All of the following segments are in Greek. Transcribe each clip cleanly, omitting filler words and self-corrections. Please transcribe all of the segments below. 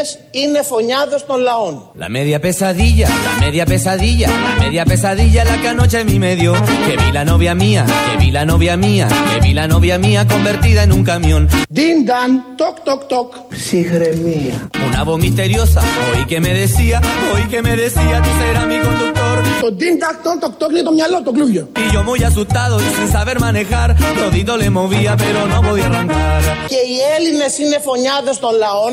Έλληνες είναι φωνιάδες των λαών. La media pesadilla, la media pesadilla, la media pesadilla la que anoche a mí me dio. Que vi la novia mía, que vi la novia mía, que vi la novia mía convertida en un camión. Din dan, toc toc toc. Ψυχραιμία. Una voz misteriosa, oí que me decía, tú serás mi conductor. Το din dan, toc toc toc είναι το μυαλό, το κλούβιο. Y yo muy asustado y sin saber manejar, todito le movía pero no podía arrancar. Και οι Έλληνες είναι φωνιάδες των λαών.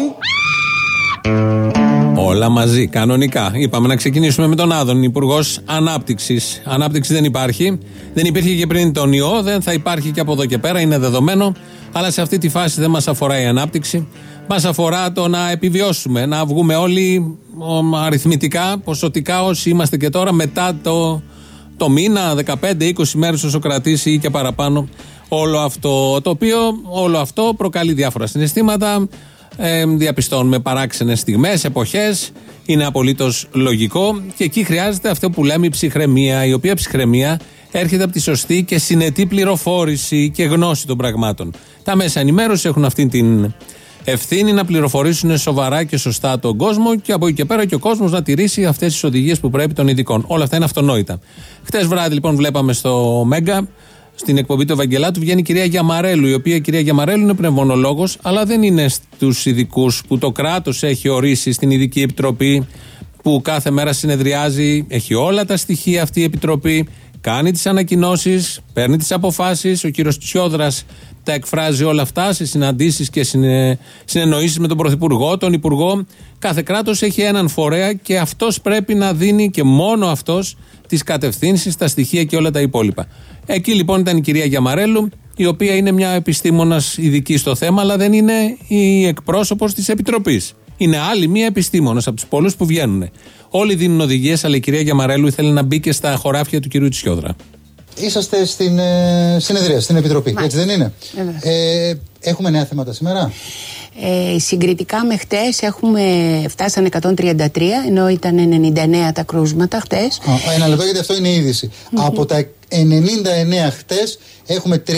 Όλα μαζί, κανονικά. Είπαμε να ξεκινήσουμε με τον Άδων, Υπουργός Ανάπτυξης. Ανάπτυξη δεν υπάρχει. Δεν υπήρχε και πριν τον ιό, δεν θα υπάρχει και από εδώ και πέρα, είναι δεδομένο. Αλλά σε αυτή τη φάση δεν μας αφορά η ανάπτυξη. Μας αφορά το να επιβιώσουμε, να βγούμε όλοι αριθμητικά, ποσοτικά όσοι είμαστε και τώρα, μετά το μήνα, 15-20 μέρες όσο κρατήσει ή και παραπάνω όλο αυτό. Το οποίο όλο αυτό προκαλεί διάφορα συναισθήματα. Διαπιστώνουμε παράξενες στιγμές, εποχές, είναι απολύτως λογικό και εκεί χρειάζεται αυτό που λέμε η ψυχραιμία, η οποία ψυχραιμία έρχεται από τη σωστή και συνετή πληροφόρηση και γνώση των πραγμάτων. Τα μέσα ενημέρωση έχουν αυτή την ευθύνη να πληροφορήσουν σοβαρά και σωστά τον κόσμο και από εκεί και πέρα και ο κόσμος να τηρήσει αυτές τις οδηγίες που πρέπει των ειδικών. Όλα αυτά είναι αυτονόητα. Χτες βράδυ λοιπόν βλέπαμε στο Μέγκα, στην εκπομπή του Ευαγγελάτου, βγαίνει η κυρία Γιαμαρέλου, η οποία η κυρία Γιαμαρέλου είναι πνευμονολόγος, αλλά δεν είναι στους ειδικούς που το κράτος έχει ορίσει στην Ειδική Επιτροπή που κάθε μέρα συνεδριάζει, έχει όλα τα στοιχεία αυτή η Επιτροπή, κάνει τις ανακοινώσεις, παίρνει τις αποφάσεις, ο κύριος Τσιόδρας τα εκφράζει όλα αυτά σε συναντήσεις και συνεννοήσεις με τον Πρωθυπουργό, τον Υπουργό. Κάθε κράτος έχει έναν φορέα και αυτός πρέπει να δίνει και μόνο αυτός τις κατευθύνσεις, τα στοιχεία και όλα τα υπόλοιπα. Εκεί λοιπόν ήταν η κυρία Γιαμαρέλου, η οποία είναι μια επιστήμονας ειδική στο θέμα, αλλά δεν είναι η εκπρόσωπος της Επιτροπής. Είναι άλλη μια επιστήμονας από τους πολλούς που βγαίνουν. Όλοι δίνουν οδηγίες, αλλά η κυρία Γιαμαρέλου ήθελε να μπει και στα χωράφια του κυρίου Τσιόδρα. Είσαστε στην συνεδρία, στην Επιτροπή, έτσι δεν είναι? Έχουμε νέα θέματα σήμερα? Συγκριτικά με χτες φτάσανε 133, ενώ ήταν 99 τα κρούσματα χτες. Ένα λεπτό, γιατί αυτό είναι η είδηση. Από τα 99 χτες έχουμε 34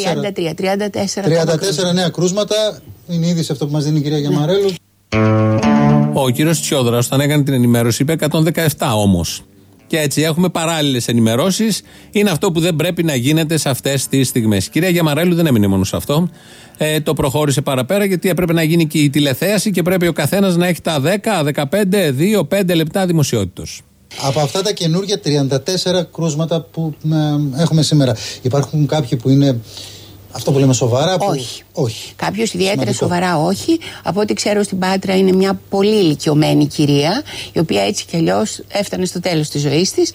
νέα κρούσματα. Είναι η είδηση αυτό που μας δίνει η κυρία Γιαμαρέλου. Ο κύριος Τσιόδρας, όταν έκανε την ενημέρωση, είπε 117 όμως. Και έτσι έχουμε παράλληλες ενημερώσεις. Είναι αυτό που δεν πρέπει να γίνεται σε αυτές τις στιγμές. Η κυρία Γιαμαρέλου δεν έμεινε μόνο σε αυτό. Το προχώρησε παραπέρα, γιατί έπρεπε να γίνει και η τηλεθέαση και πρέπει ο καθένας να έχει τα 10, 15, 2, 5 λεπτά δημοσιότητος. Από αυτά τα καινούργια 34 κρούσματα που έχουμε σήμερα, υπάρχουν κάποιοι που είναι αυτό που λέμε σοβαρά? Όχι. Κάποιος ιδιαίτερα σοβαρά όχι. Από ό,τι ξέρω στην Πάτρα είναι μια πολύ ηλικιωμένη κυρία, η οποία έτσι κι αλλιώς έφτανε στο τέλος της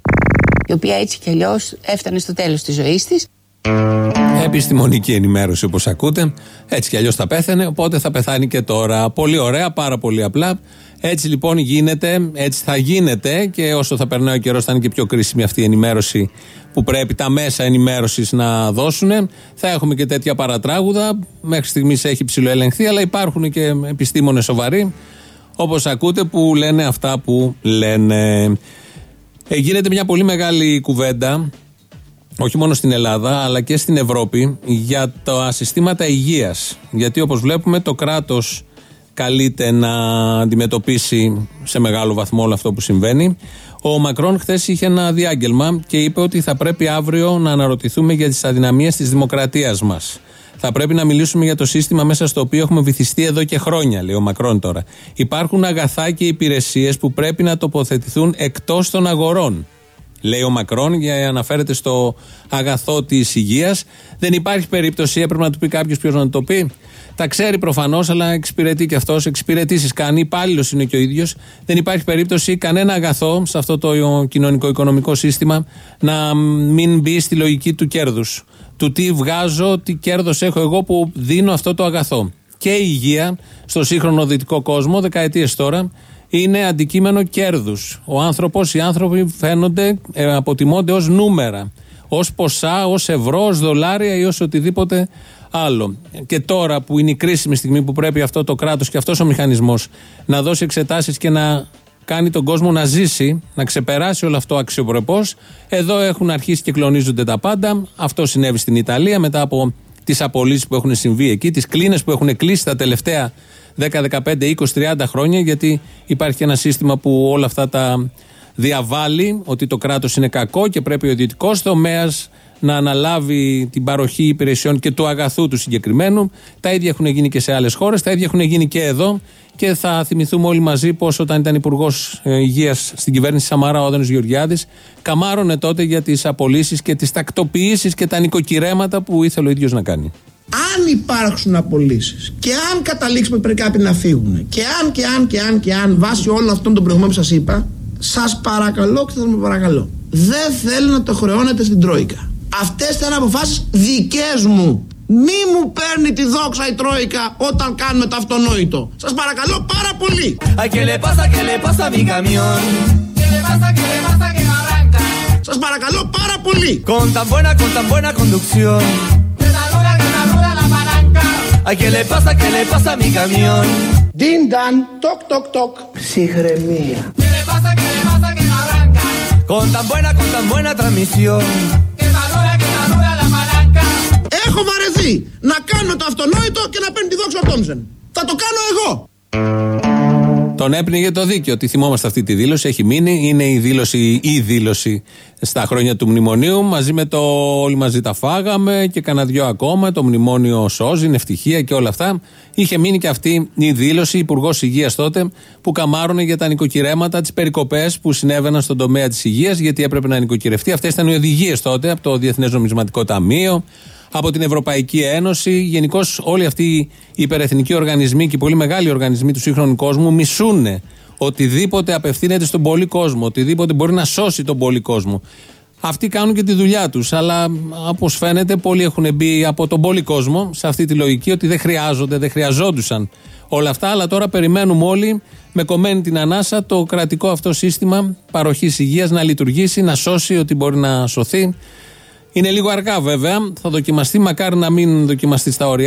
ζωής της. Επιστημονική ενημέρωση όπως ακούτε. Έτσι κι αλλιώς θα πέθανε, οπότε θα πεθάνει και τώρα. Πολύ ωραία, πάρα πολύ απλά. Έτσι λοιπόν γίνεται, έτσι θα γίνεται και όσο θα περνάει ο καιρός θα είναι και πιο κρίσιμη αυτή η ενημέρωση που πρέπει τα μέσα ενημέρωσης να δώσουν. Θα έχουμε και τέτοια παρατράγουδα. Μέχρι στιγμής έχει ψιλοελεγχθεί, αλλά υπάρχουν και επιστήμονες σοβαροί, όπως ακούτε, που λένε αυτά που λένε. Γίνεται μια πολύ μεγάλη κουβέντα, όχι μόνο στην Ελλάδα αλλά και στην Ευρώπη, για τα συστήματα υγείας. Γιατί όπως βλέπουμε το κράτος καλείται να αντιμετωπίσει σε μεγάλο βαθμό όλο αυτό που συμβαίνει. Ο Μακρόν χθες είχε ένα διάγγελμα και είπε ότι θα πρέπει αύριο να αναρωτηθούμε για τις αδυναμίες της δημοκρατίας μας. Θα πρέπει να μιλήσουμε για το σύστημα μέσα στο οποίο έχουμε βυθιστεί εδώ και χρόνια, λέει ο Μακρόν τώρα. Υπάρχουν αγαθά και υπηρεσίες που πρέπει να τοποθετηθούν εκτός των αγορών, λέει ο Μακρόν, για αναφέρεται στο αγαθό της υγείας. Δεν υπάρχει περίπτωση, έπρεπε να του πει κάποιος ποιος να το πει. Τα ξέρει προφανώς, αλλά εξυπηρετεί και αυτός. Εξυπηρετήσεις κάνει, υπάλληλος είναι και ο ίδιος. Δεν υπάρχει περίπτωση κανένα αγαθό σε αυτό το κοινωνικό-οικονομικό σύστημα να μην μπει στη λογική του κέρδους. Του τι βγάζω, τι κέρδος έχω εγώ που δίνω αυτό το αγαθό. Και η υγεία στο σύγχρονο δυτικό κόσμο, δεκαετίες τώρα, είναι αντικείμενο κέρδους. Οι άνθρωποι φαίνονται, αποτιμώνται ως νούμερα, ως ποσά, ως ευρώ, ως δολάρια ή ως οτιδήποτε άλλο. Και τώρα που είναι η κρίσιμη στιγμή που πρέπει αυτό το κράτος και αυτός ο μηχανισμός να δώσει εξετάσεις και να κάνει τον κόσμο να ζήσει, να ξεπεράσει όλο αυτό αξιοπρεπώς, εδώ έχουν αρχίσει και κλονίζονται τα πάντα. Αυτό συνέβη στην Ιταλία μετά από τις απολύσεις που έχουν συμβεί εκεί, τις κλίνες που έχουν κλείσει τα τελευταία 10, 15, 20, 30 χρόνια, γιατί υπάρχει ένα σύστημα που όλα αυτά τα διαβάλλει, ότι το κράτος είναι κακό και πρέπει ο ιδιωτικός τομέας να αναλάβει την παροχή υπηρεσιών και του αγαθού του συγκεκριμένου. Τα ίδια έχουν γίνει και σε άλλες χώρες, τα ίδια έχουν γίνει και εδώ. Και θα θυμηθούμε όλοι μαζί πως όταν ήταν Υπουργός Υγείας στην κυβέρνηση Σαμαρά ο Άδωνης Γεωργιάδης, καμάρωνε τότε για τις απολύσεις και τις τακτοποιήσεις και τα νοικοκυρέματα που ήθελε ο ίδιος να κάνει. Αν υπάρξουν απολύσεις και αν καταλήξουμε πρέπει κάποιοι να φύγουν και αν βάσει όλων αυτών των προηγούμενων που σας είπα, σας παρακαλώ και θα με παρακαλώ, δεν θέλω να το χρεώνετε στην Τρόικα. Αυτές θα είναι αποφάσεις δικές μου. Μη μου παίρνει τη δόξα η Τρόικα όταν κάνουμε το αυτονόητο. Σας παρακαλώ πάρα πολύ. Σας παρακαλώ πάρα πολύ. Con tan buena conducción. ¿A qué le pasa a mi camión? Din dan, toc toc toc. Ψυχραιμία. ¿Qué le pasa que no arranca? Con tan buena transmisión. Que madura la palanca. Έχω βαρεθεί να κάνω το αυτονόητο και να παίρνει τη δόξα ο Τόμσεν. Θα το κάνω εγώ. Τον έπνιγε το δίκαιο. Τη θυμόμαστε αυτή τη δήλωση, έχει μείνει. Είναι η δήλωση στα χρόνια του μνημονίου. Μαζί με το όλοι μαζί τα φάγαμε και κανένα δυο ακόμα. Το μνημόνιο σώζει, είναι ευτυχία και όλα αυτά. Είχε μείνει και αυτή η δήλωση, Υπουργός Υγείας τότε, που καμάρωνε για τα νοικοκυρέματα, τις περικοπές που συνέβαιναν στον τομέα της υγείας, γιατί έπρεπε να νοικοκυρευτεί. Αυτές ήταν οι οδηγίες τότε από το Διεθνές Νομισματικό Ταμείο, από την Ευρωπαϊκή Ένωση. Γενικώς όλοι αυτοί οι υπερεθνικοί οργανισμοί και οι πολύ μεγάλοι οργανισμοί του σύγχρονου κόσμου μισούνε οτιδήποτε απευθύνεται στον πολύ κόσμο, οτιδήποτε μπορεί να σώσει τον πολύ κόσμο. Αυτοί κάνουν και τη δουλειά τους, αλλά όπως φαίνεται πολλοί έχουν μπει από τον πολύ κόσμο σε αυτή τη λογική ότι δεν χρειαζόντουσαν όλα αυτά, αλλά τώρα περιμένουμε όλοι με κομμένη την ανάσα το κρατικό αυτό σύστημα παροχής υγείας να λειτουργήσει, να σώσει ό,τι μπορεί να σωθεί. Είναι λίγο αργά βέβαια, θα δοκιμαστεί, μακάρι να μην δοκιμαστεί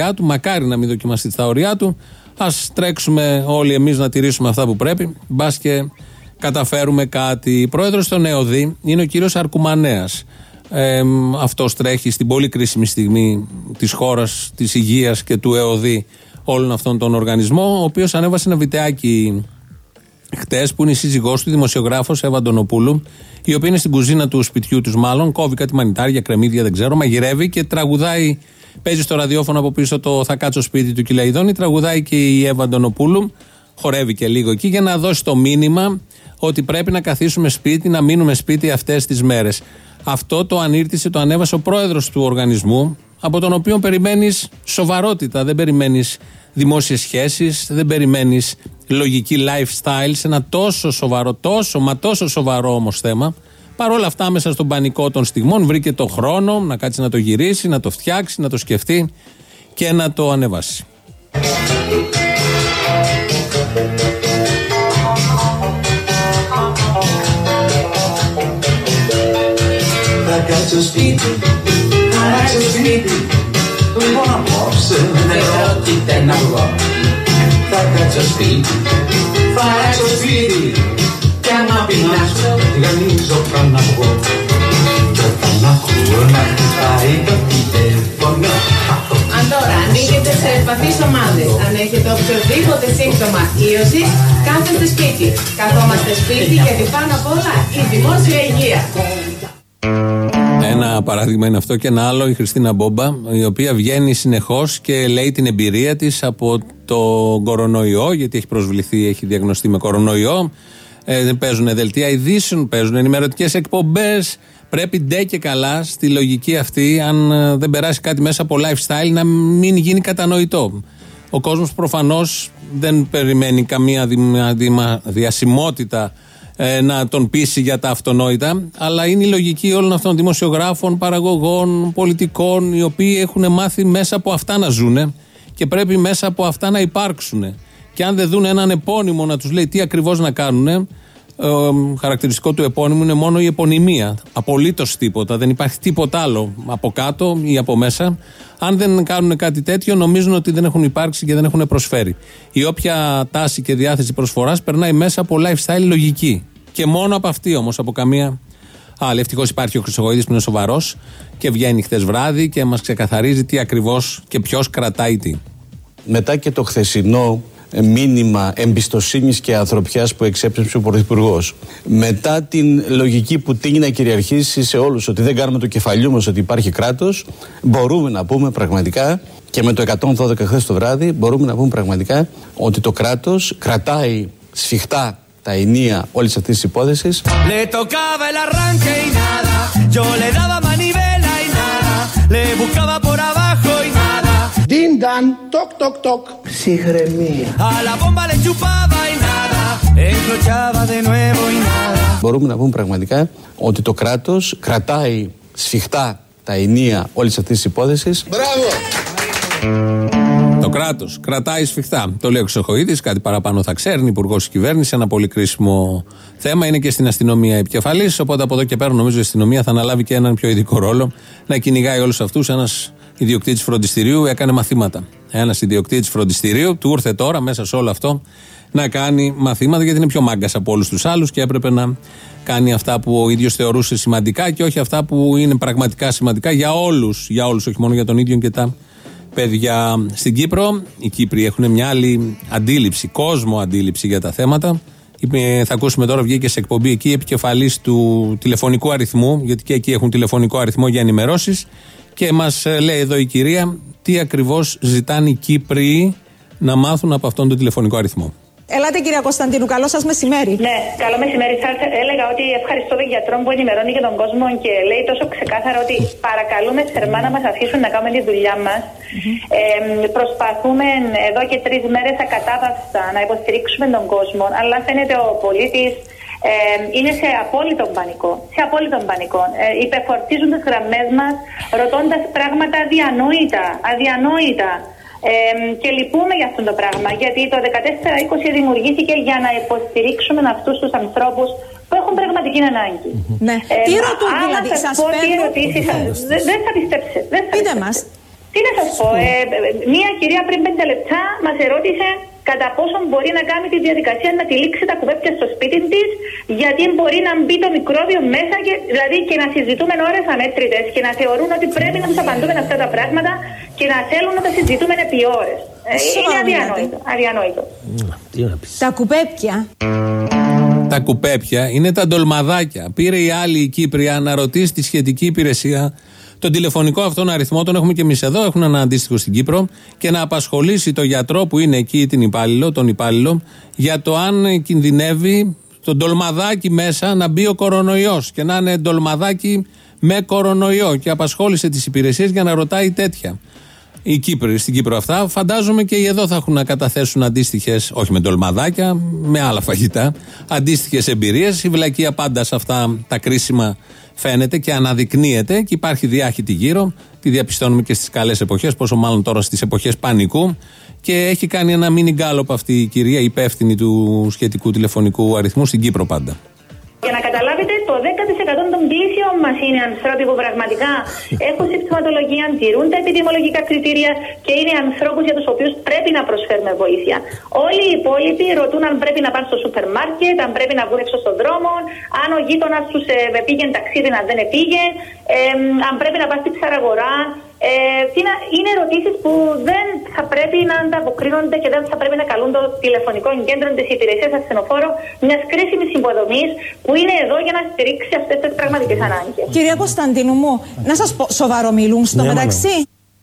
στα ωριά του, ας τρέξουμε όλοι εμείς να τηρήσουμε αυτά που πρέπει, μπας και καταφέρουμε κάτι. Πρόεδρος των ΕΟΔΗ είναι ο κύριος Αρκουμανέας. Αυτός τρέχει στην πολύ κρίσιμη στιγμή της χώρας, της υγείας και του ΕΟΔΗ όλων αυτών των οργανισμών, ο οποίος ανέβασε ένα βιντεάκι χτες που είναι η σύζυγός του, δημοσιογράφος Εύα Αντωνοπούλου, η οποία είναι στην κουζίνα του σπιτιού τους, μάλλον κόβει κάτι μανιτάρια, κρεμμύδια, δεν ξέρω, μαγειρεύει και τραγουδάει. Παίζει στο ραδιόφωνο από πίσω το «Θα κάτσω σπίτι του Κυλαϊδόνη», τραγουδάει και η Εύα Αντωνοπούλου, χορεύει και λίγο εκεί για να δώσει το μήνυμα ότι πρέπει να καθίσουμε σπίτι, να μείνουμε σπίτι αυτές τις μέρες. Αυτό το ανήρτησε, το ανέβασε ο πρόεδρος του οργανισμού, από τον οποίο περιμένεις σοβαρότητα, δεν περιμένεις δημόσιες σχέσεις, δεν περιμένεις λογική lifestyle σε ένα τόσο σοβαρό όμως θέμα. Παρ' όλα αυτά, μέσα στον πανικό των στιγμών, βρήκε το χρόνο να κάτσει να το γυρίσει, να το φτιάξει, να το σκεφτεί και να το ανεβάσει. Θα κάτσω σπίτι, λοιπόν απόψε δεν πρόκειται να βγω. Θα κάτσω σπίτι, κι άμα πεινάσω γανίζω πάνω αυγό. Κι όταν ακούω να χτυπάει το τηλέφωνο. Αν τώρα ανήκετε σε ευπαθείς ομάδες, αν έχετε οποιοδήποτε σύμπτωμα ίωσης, κάθεστε σπίτι. Καθόμαστε σπίτι γιατί πάνω απ' όλα η δημόσια υγεία. Ένα παράδειγμα είναι αυτό και ένα άλλο η Χριστίνα Μπόμπα, η οποία βγαίνει συνεχώς και λέει την εμπειρία της από το κορονοϊό, γιατί έχει προσβληθεί, έχει διαγνωστεί με κορονοϊό. Παίζουν δελτία ειδήσεων, παίζουν ενημερωτικές εκπομπές. Πρέπει ντε και καλά στη λογική αυτή, αν δεν περάσει κάτι μέσα από lifestyle, να μην γίνει κατανοητό. Ο κόσμος προφανώς δεν περιμένει καμία διασημότητα να τον πείσει για τα αυτονόητα, αλλά είναι η λογική όλων αυτών των δημοσιογράφων, παραγωγών, πολιτικών, οι οποίοι έχουν μάθει μέσα από αυτά να ζουνε και πρέπει μέσα από αυτά να υπάρξουν. Και αν δεν δουν έναν επώνυμο να τους λέει τι ακριβώς να κάνουν, χαρακτηριστικό του επώνυμου είναι μόνο η επωνυμία. Απολύτως τίποτα. Δεν υπάρχει τίποτα άλλο από κάτω ή από μέσα. Αν δεν κάνουν κάτι τέτοιο, νομίζουν ότι δεν έχουν υπάρξει και δεν έχουν προσφέρει. Η όποια τάση και διάθεση προσφοράς περνάει μέσα από lifestyle λογική. Και μόνο από αυτή όμως, από καμία άλλη. Ευτυχώς υπάρχει ο Χρυσοχοΐδης που είναι σοβαρός και βγαίνει χτες βράδυ και μας ξεκαθαρίζει τι ακριβώς και ποιος κρατάει τι. Μετά και το χθεσινό μήνυμα εμπιστοσύνης και ανθρωπιάς που εξέπνευσε ο Πρωθυπουργός. Μετά την λογική που τείνει να κυριαρχήσει σε όλους ότι δεν κάνουμε το κεφαλιού μας ότι υπάρχει κράτος, μπορούμε να πούμε πραγματικά, και με το 112 χθες το βράδυ, μπορούμε να πούμε πραγματικά ότι το κράτος κρατάει σφιχτά τα ενία όλης αυτής της υπόθεσης. Ντίνταν, τοκ τοκ τοκ. Ψυχραιμία. Μπορούμε να πούμε πραγματικά ότι το κράτος κρατάει σφιχτά τα ενία όλης αυτής της υπόθεσης. Μπράβο! Το κράτος κρατάει σφιχτά. Το λέει ο Ξεχοίδης, κάτι παραπάνω θα ξέρει, υπουργός της κυβέρνησης. Ένα πολύ κρίσιμο θέμα. Είναι και στην αστυνομία επικεφαλής. Οπότε από εδώ και πέρα νομίζω η αστυνομία θα αναλάβει και έναν πιο ειδικό ρόλο να κυνηγάει όλους αυτούς. Ένας ιδιοκτήτης φροντιστηρίου έκανε μαθήματα. Ένας ιδιοκτήτης φροντιστηρίου του ήρθε τώρα μέσα σε όλο αυτό να κάνει μαθήματα, γιατί είναι πιο μάγκας από όλους τους άλλους και έπρεπε να κάνει αυτά που ο ίδιος θεωρούσε σημαντικά και όχι αυτά που είναι πραγματικά σημαντικά για όλους, όχι μόνο για τον ίδιο και τα παιδιά. Στην Κύπρο, οι Κύπροι έχουν μια άλλη αντίληψη, κόσμο αντίληψη για τα θέματα. Θα ακούσουμε τώρα, βγήκε σε εκπομπή εκεί επικεφαλής του τηλεφωνικού αριθμού, γιατί και εκεί έχουν τηλεφωνικό αριθμό για ενημερώσεις, και μας λέει εδώ η κυρία τι ακριβώς ζητάνε οι Κύπροι να μάθουν από αυτόν τον τηλεφωνικό αριθμό. Ελάτε κυρία Κωνσταντίνου, καλό σας μεσημέρι. Ναι, καλό μεσημέρι. Σας έλεγα ότι ευχαριστώ τον γιατρό που ενημερώνει και τον κόσμο και λέει τόσο ξεκάθαρα ότι παρακαλούμε θερμά να μας αφήσουν να κάνουμε τη δουλειά μας. Προσπαθούμε εδώ και 3 μέρες ακατάπαυστα να υποστηρίξουμε τον κόσμο, αλλά φαίνεται ο πολίτης είναι σε απόλυτο πανικό. Υπεφορτίζουν τις γραμμές μας ρωτώντας πράγματα αδιανόητα. Και λυπούμε για αυτό το πράγμα, γιατί το 14-20 δημιουργήθηκε για να υποστηρίξουμε αυτούς τους ανθρώπους που έχουν πραγματική ανάγκη. Ναι. Τι ρωτούν δηλαδή, σας παίρνουν? Δεν θα πιστέψετε. Πείτε μας. Τι να σας πω, μία κυρία πριν 5 λεπτά μας ερώτησε κατά πόσον μπορεί να κάνει τη διαδικασία να τυλίξει τα κουβέπια στο σπίτι της, γιατί μπορεί να μπει το μικρόβιο μέσα, δηλαδή και να συζητούμε ώρες αμέτρητες και να θεωρούν ότι πρέπει να τους απαντούμε αυτά τα πράγματα και να θέλουν να τα συζητούμε επί ώρες. Είναι αδιανόητο. Τα κουπέπια. Τα κουπέπια είναι τα ντολμαδάκια. Πήρε η άλλη η Κύπρια να ρωτήσει τη σχετική υπηρεσία. Τον τηλεφωνικό αυτόν αριθμό τον έχουμε και εμείς εδώ, έχουν ένα αντίστοιχο στην Κύπρο, και να απασχολήσει το γιατρό που είναι εκεί, τον υπάλληλο, για το αν κινδυνεύει το ντολμαδάκι μέσα να μπει ο κορονοϊός και να είναι ντολμαδάκι με κορονοϊό. Και απασχόλησε τις υπηρεσίες για να ρωτάει τέτοια. Οι Κύπροι στην Κύπρο αυτά, φαντάζομαι και οι εδώ θα έχουν να καταθέσουν αντίστοιχες, όχι με ντολμαδάκια, με άλλα φαγητά, αντίστοιχες εμπειρίες. Η βλακεία πάντα σε αυτά τα κρίσιμα φαίνεται και αναδεικνύεται και υπάρχει διάχυτη γύρω. Τη διαπιστώνουμε και στις καλές εποχές, πόσο μάλλον τώρα στις εποχές πανικού. Και έχει κάνει ένα μίνι γκάλωπ αυτή η κυρία, υπεύθυνη του σχετικού τηλεφωνικού αριθμού στην Κύπρο πάντα. Για να καταλάβετε, το 10% των πλήσεων μας είναι άνθρωποι που πραγματικά έχουν συμπτωματολογία, τηρούν τα επιδημιολογικά κριτήρια και είναι ανθρώπους για τους οποίους πρέπει να προσφέρουμε βοήθεια. Όλοι οι υπόλοιποι ρωτούν αν πρέπει να πάνε στο σούπερ μάρκετ, αν πρέπει να βγουν έξω στον δρόμο, αν ο γείτονας τους πήγαινε ταξίδι να δεν πήγε, αν πρέπει να πάνε στη ψαραγορά. Είναι ερωτήσεις που δεν θα πρέπει να ανταποκρίνονται και δεν θα πρέπει να καλούν το τηλεφωνικό κέντρο της υπηρεσίας ασθενοφόρου μιας κρίσιμης υποδομής που είναι εδώ για να στηρίξει αυτές τις πραγματικές ανάγκες. Κυρία Κωνσταντίνου μου, να σας πω, σοβαρομιλούν στο μεταξύ?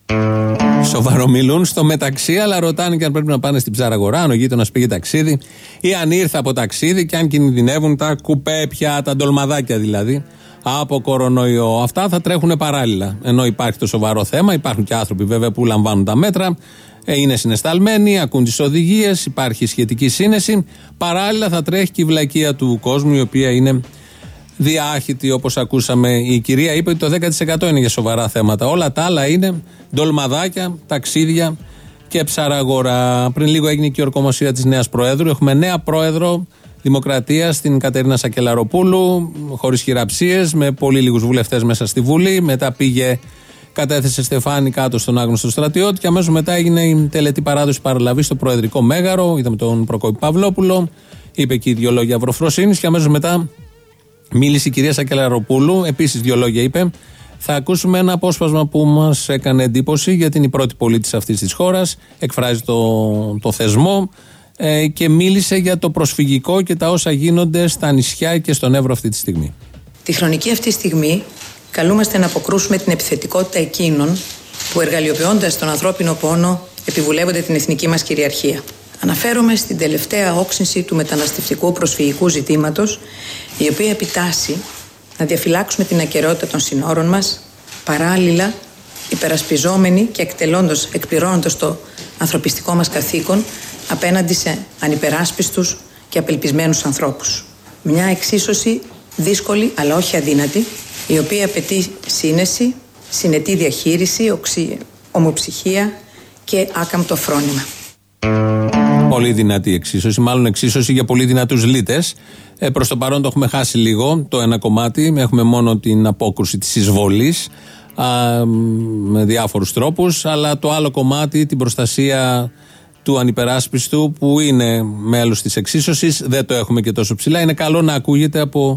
Σοβαρομιλούν στο μεταξύ, αλλά ρωτάνε και αν πρέπει να πάνε στην ψαραγορά, αν ο γείτονας πήγε ταξίδι ή αν ήρθε από ταξίδι και αν κινδυνεύουν τα κουπέπια, τα ντολμαδάκια δηλαδή, από κορονοϊό. Αυτά θα τρέχουν παράλληλα. Ενώ υπάρχει το σοβαρό θέμα, υπάρχουν και άνθρωποι βέβαια που λαμβάνουν τα μέτρα, είναι συναισθαλμένοι, ακούν τις οδηγίες, υπάρχει σχετική σύνεση. Παράλληλα θα τρέχει και η βλακεία του κόσμου, η οποία είναι διάχυτη, όπως ακούσαμε. Η κυρία είπε ότι το 10% είναι για σοβαρά θέματα. Όλα τα άλλα είναι ντολμαδάκια, ταξίδια και ψαραγορά. Πριν λίγο έγινε και η ορκομοσία της νέας Προέδρου. Έχουμε νέα Πρόεδρο Δημοκρατίας, την Κατερίνα Σακελαροπούλου, χωρίς χειραψίες, με πολύ λίγους βουλευτές μέσα στη Βουλή. Μετά κατέθεσε στεφάνι κάτω στον άγνωστο στρατιώτη και αμέσως μετά έγινε η τελετή παράδοση παραλαβή στο Προεδρικό Μέγαρο. Είδαμε τον Προκόπη Παυλόπουλο, είπε εκεί 2 λόγια βροφροσύνης και αμέσως μετά μίλησε η κυρία Σακελαροπούλου, επίσης 2 λόγια είπε. Θα ακούσουμε ένα απόσπασμα που μας έκανε εντύπωση, γιατί είναι η πρώτη πολίτης αυτής της χώρας, εκφράζει το θεσμό και μίλησε για το προσφυγικό και τα όσα γίνονται στα νησιά και στον Εύρο αυτή τη στιγμή. Τη χρονική αυτή στιγμή καλούμαστε να αποκρούσουμε την επιθετικότητα εκείνων που εργαλειοποιώντας τον ανθρώπινο πόνο επιβουλεύονται την εθνική μας κυριαρχία. Αναφέρομαι στην τελευταία όξυνση του μεταναστευτικού προσφυγικού ζητήματος, η οποία επιτάσσει να διαφυλάξουμε την ακεραιότητα των συνόρων μας, παράλληλα υπερασπιζόμενοι και εκπληρώνοντας το ανθρωπιστικό μας καθήκον απέναντι σε ανυπεράσπιστους και απελπισμένους ανθρώπους. Μια εξίσωση δύσκολη αλλά όχι αδύνατη, η οποία απαιτεί σύνεση, συνετή διαχείριση, ομοψυχία και άκαμπτο φρόνημα. Πολύ δυνατή εξίσωση, μάλλον εξίσωση για πολύ δυνατούς λύτες. Προς το παρόν το έχουμε χάσει λίγο το ένα κομμάτι, έχουμε μόνο την απόκρουση της εισβολής με διάφορους τρόπους, αλλά το άλλο κομμάτι, την προστασία του ανυπεράσπιστου που είναι μέλος της εξίσωσης, δεν το έχουμε και τόσο ψηλά. Είναι καλό να ακούγεται από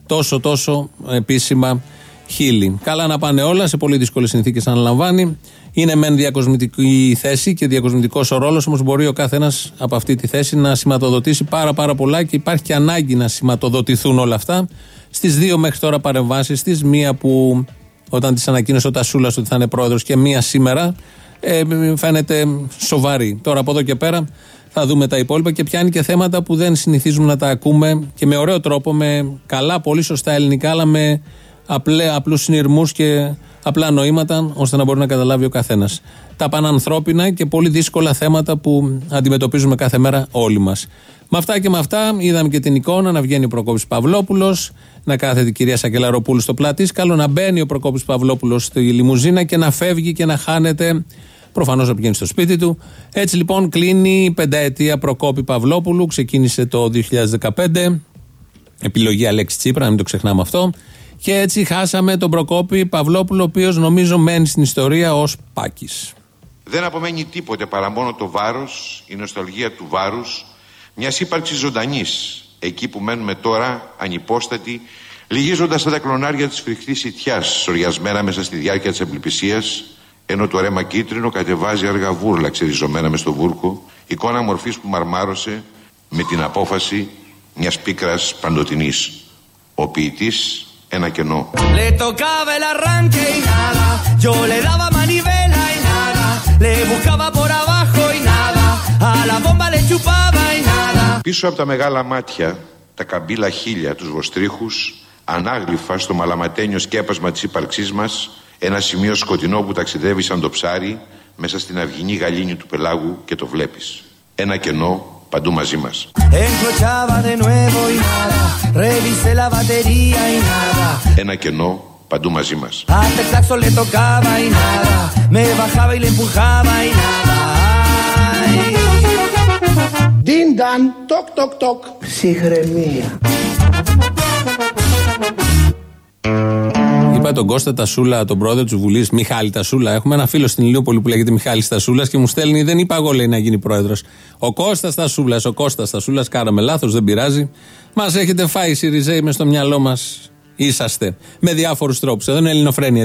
τόσο επίσημα χείλη. Καλά να πάνε όλα, σε πολύ δύσκολες συνθήκες αναλαμβάνει. Είναι μεν διακοσμητική θέση και διακοσμητικός ο ρόλος, όμως μπορεί ο καθένας από αυτή τη θέση να σηματοδοτήσει πάρα πολλά και υπάρχει και ανάγκη να σηματοδοτηθούν όλα αυτά στις δύο μέχρι τώρα παρεμβάσεις της. Μία που όταν της ανακοίνωσε ο Τασούλας ότι θα είναι πρόεδρος και μία σήμερα φαίνεται σοβαρή. Τώρα από εδώ και πέρα θα δούμε τα υπόλοιπα και πιάνει και θέματα που δεν συνηθίζουμε να τα ακούμε και με ωραίο τρόπο, με καλά, πολύ σωστά ελληνικά, αλλά με απλούς συνειρμούς και απλά νοήματα, ώστε να μπορεί να καταλάβει ο καθένας. Τα πανανθρώπινα και πολύ δύσκολα θέματα που αντιμετωπίζουμε κάθε μέρα όλοι μας. Με αυτά και με αυτά είδαμε και την εικόνα να βγαίνει ο Προκόπης Παυλόπουλος, να κάθεται η κυρία Σακελαροπούλου στο πλατήσκαλο, να μπαίνει ο Προκόπης Παυλόπουλος στη λιμουζίνα και να φεύγει και να χάνεται, προφανώς να πηγαίνει στο σπίτι του. Έτσι λοιπόν κλείνει η πενταετία Προκόπη Παυλόπουλου, ξεκίνησε το 2015, επιλογή Αλέξη Τσίπρα, να μην το ξεχνάμε αυτό. Και έτσι χάσαμε τον Προκόπη Παυλόπουλο, ο οποίος νομίζω μένει στην ιστορία ως Πάκης. Δεν απομένει τίποτε παρά μόνο το βάρος, η νοσταλγία του βάρους, μιας ύπαρξης ζωντανής, εκεί που μένουμε τώρα, ανυπόστατοι, λυγίζοντας τα κλονάρια της φρικτής ηττιάς, σοριασμένα μέσα στη διάρκεια της απελπισίας, ενώ το ρέμα κίτρινο κατεβάζει αργά βούρλα ξεριζωμένα μες στο βούρκο, εικόνα μορφής που μαρμάρωσε με την απόφαση μιας πίκρας παντοτινής. Ο ποιητής, ένα κενό. Le tocaba el arranque y nada, yo le daba manivela y nada, le buscaba por abajo y nada, a la bomba le chupaba y nada. Πίσω από τα μεγάλα μάτια, τα καμπύλα χείλια, τους βοστρίχους, ανάγλυφα στο μαλαματένιο σκέπασμα της ύπαρξής μας, ένα σημείο σκοτεινό που ταξιδεύει σαν το ψάρι μέσα στην αυγινή γαλήνη του πελάγου και το βλέπεις. Ένα κενό παντού μαζί μας. Ένα κενό παντού μαζί μας. Ντίνταν, τοκ τοκ τοκ. Ψυχραιμία. Είπα τον Κώστα Τασούλα, τον πρόεδρο της Βουλής, Μιχάλη Τασούλα. Έχουμε ένα φίλο στην Ηλιούπολη που λέγεται Μιχάλης Τασούλας και μου στέλνει, δεν είπα εγώ, λέει, να γίνει πρόεδρος. Ο Κώστας Τασούλας, κάναμε λάθος, δεν πειράζει. Μας έχετε φάει οι Σιριζέοι μες στο μυαλό μας. Είσαστε. Με διάφορους τρόπους. Εδώ είναι Ελληνοφρένεια.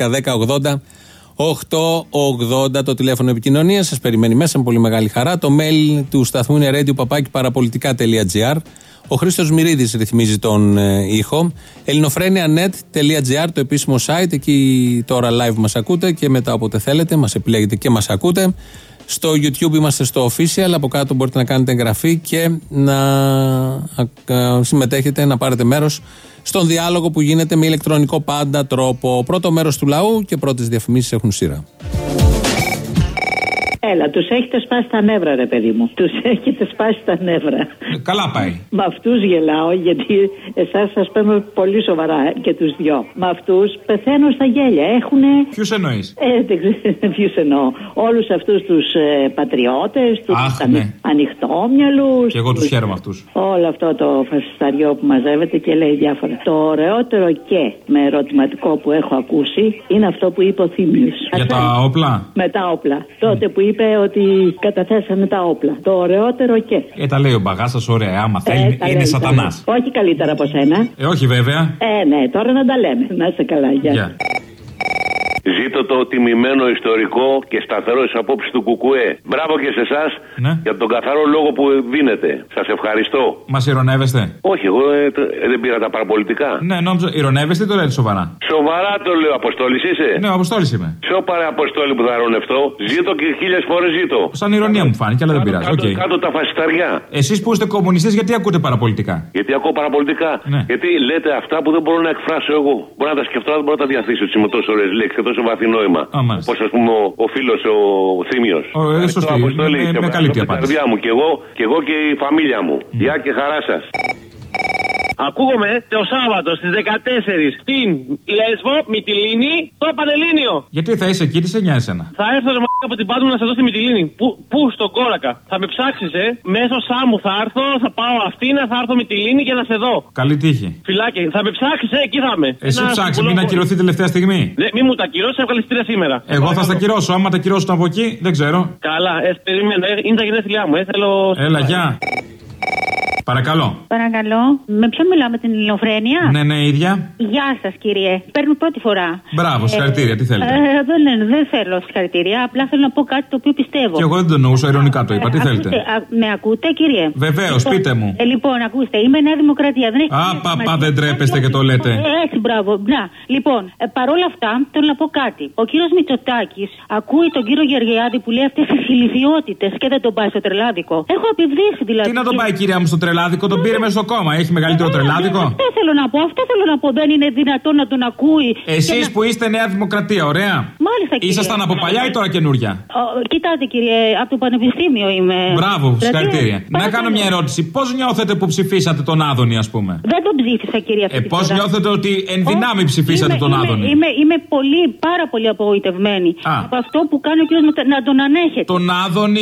2.11.10.80.880 το τηλέφωνο επικοινωνίας. Σας περιμένει μέσα με πολύ μεγάλη χαρά. Το mail του σταθμού είναι radio@parapolitica.gr. Ο Χρήστος Μυρίδης ρυθμίζει τον ήχο. ελληνοφρένια.net.gr, το επίσημο site. Εκεί τώρα live μας ακούτε και μετά όποτε θέλετε μας επιλέγετε και μας ακούτε. Στο YouTube είμαστε στο official. Από κάτω μπορείτε να κάνετε εγγραφή και να συμμετέχετε, να πάρετε μέρος στον διάλογο που γίνεται με ηλεκτρονικό πάντα τρόπο. Πρώτο μέρος του λαού και πρώτες διαφημίσεις έχουν σειρά. Έλα, τους έχετε σπάσει τα νεύρα, ρε παιδί μου. Τους έχετε σπάσει τα νεύρα. Καλά πάει. Με αυτούς γελάω, γιατί εσάς σας παίρνω πολύ σοβαρά και τους δυο. Με αυτούς πεθαίνω στα γέλια. Έχουνε. Ποιους εννοείς? Δεν ξέρω ποιους εννοώ. Όλους αυτούς τους πατριώτες, τους ανοιχτόμυαλους. Και εγώ τους χαίρομαι αυτούς. Όλο αυτό το φασισταριό που μαζεύεται και λέει διάφορα. Το ωραιότερο και με ερωτηματικό που έχω ακούσει είναι αυτό που είπε ο Θήμιος. Για τα όπλα. Με τα όπλα. Τότε που είπε ότι καταθέσανε τα όπλα. Το ωραιότερο και. Τα λέει ο Μπαγάσας, ωραία. Άμα θέλει, είναι σατανάς. Όχι καλύτερα από σένα. Όχι βέβαια. Ναι, τώρα να τα λέμε. Να είσαι καλά, γεια. Ζήτω το τιμημένο ιστορικό και σταθερό στις απόψεις του Κουκουέ. Μπράβο και σε εσάς για τον καθαρό λόγο που δίνετε. Σας ευχαριστώ. Μας ειρωνεύεστε? Όχι, εγώ δεν πήρα τα παραπολιτικά. Ναι, νόμιζα. Ειρωνεύεστε ή το λέτε σοβαρά? Σοβαρά το λέω. Αποστόλης είσαι? Ναι, Αποστόλης είμαι. Σώπαρε Αποστόλη που θα ειρωνευτώ. Ζήτω και 1000 φορές ζήτω. Σαν ηρωνία μου φάνηκε, αλλά δεν πειράζει. Κάτω τα φασισταριά. Εσείς που είστε κομμουνιστές, γιατί ακούτε παραπολιτικά? Γιατί ακούω παραπολιτικά. Ναι. Γιατί λέτε αυτά που δεν μπορώ να εκφράσω εγώ. Μπορώ να τα σκεφτώ, αλλά δεν μπορώ να τα διαθέσω έτσι με τόσο ωραίες λέξεις και τόσο βαθύ νόημα. Όπως ας πούμε ο φίλος ο Θήμιος. Σωστή. Με καλή την απάντηση. Και εγώ και η φαμίλια μου. Γεια και χαρά σας. Ακούγομαι το Σάββατο στις 14 στην Λέσβο, Μυτιλήνη, στο Πανελλήνιο. Γιατί θα είσαι εκεί, τι σε νοιάζει εσένα? Θα έρθω ρε από την Πάτμου να σε δω στη Μυτιλήνη. Πού, στον Κόρακα. Θα με ψάξεις, μέσω Σάμου θα έρθω, θα πάω Αθήνα, θα έρθω Μυτιλήνη για να σε δω. Καλή τύχη. Φιλάκι, θα με ψάξεις, εκεί θα είμαι. Εσύ ψάξεις, μην ακυρωθεί τελευταία στιγμή. Ναι, μη μου τα ακυρώσεις, έβγαλε εισιτήρια σήμερα. Εγώ θα στα ακυρώσω, άμα τα ακυρώσω από εκεί, δεν ξέρω. Καλά, περίμενε, είναι τα γενέθλιά μου, θέλω. Έλα, γεια. Παρακαλώ. Παρακαλώ. Με ποιον μιλάω, με την Ελληνοφρένεια? Ναι, ίδια. Γεια σας, κύριε. Παίρνω πρώτη φορά. Μπράβο, συγχαρητήρια, τι θέλετε? Δεν θέλω συγχαρητήρια. Απλά θέλω να πω κάτι το οποίο πιστεύω. Και εγώ δεν το εννοούσα, ειρωνικά το είπα. Τι θέλετε? Με ακούτε, κύριε? Βεβαίως, πείτε μου. Λοιπόν, ακούστε, είμαι Νέα Δημοκρατία. Δεν τρέπεστε και το λέτε. Έτσι, μπράβο. Να, λοιπόν, παρόλα αυτά, θέλω να πω κάτι. Ο κύριος Μητσοτάκης ακούει τον κύριο Γεωργιάδη που λέει αυτές τις ηλιθιότητες και δεν τον πάει στο τρελάδικο. Έχω επιβδίσει δηλαδή. Τι να τον πάει, κυρία μου, στο τρελάδικο? Τον πήρε μέσα στο κόμμα. Έχει μεγαλύτερο τρελάδικο? Αυτό θέλω να πω. Δεν είναι δυνατόν να τον ακούει. Εσείς που είστε Νέα Δημοκρατία, ωραία. Μάλιστα, κύριε. Ήσασταν από παλιά ή τώρα καινούρια? Κοιτάτε, κύριε, από το Πανεπιστήμιο είμαι. Μπράβο, συγχαρητήρια. Να κάνω μια ερώτηση. Πώς νιώθετε που ψηφίσατε τον Άδωνη, ας πούμε? Δεν τον ψήφισα, κυρία. Πώς νιώθετε ότι εν δυνάμει ψηφίσατε τον Άδωνη? Είμαι πάρα πολύ απογοητευμένη από αυτό που κάνει ο κύριος να τον ανέχεται. Τον Άδωνη,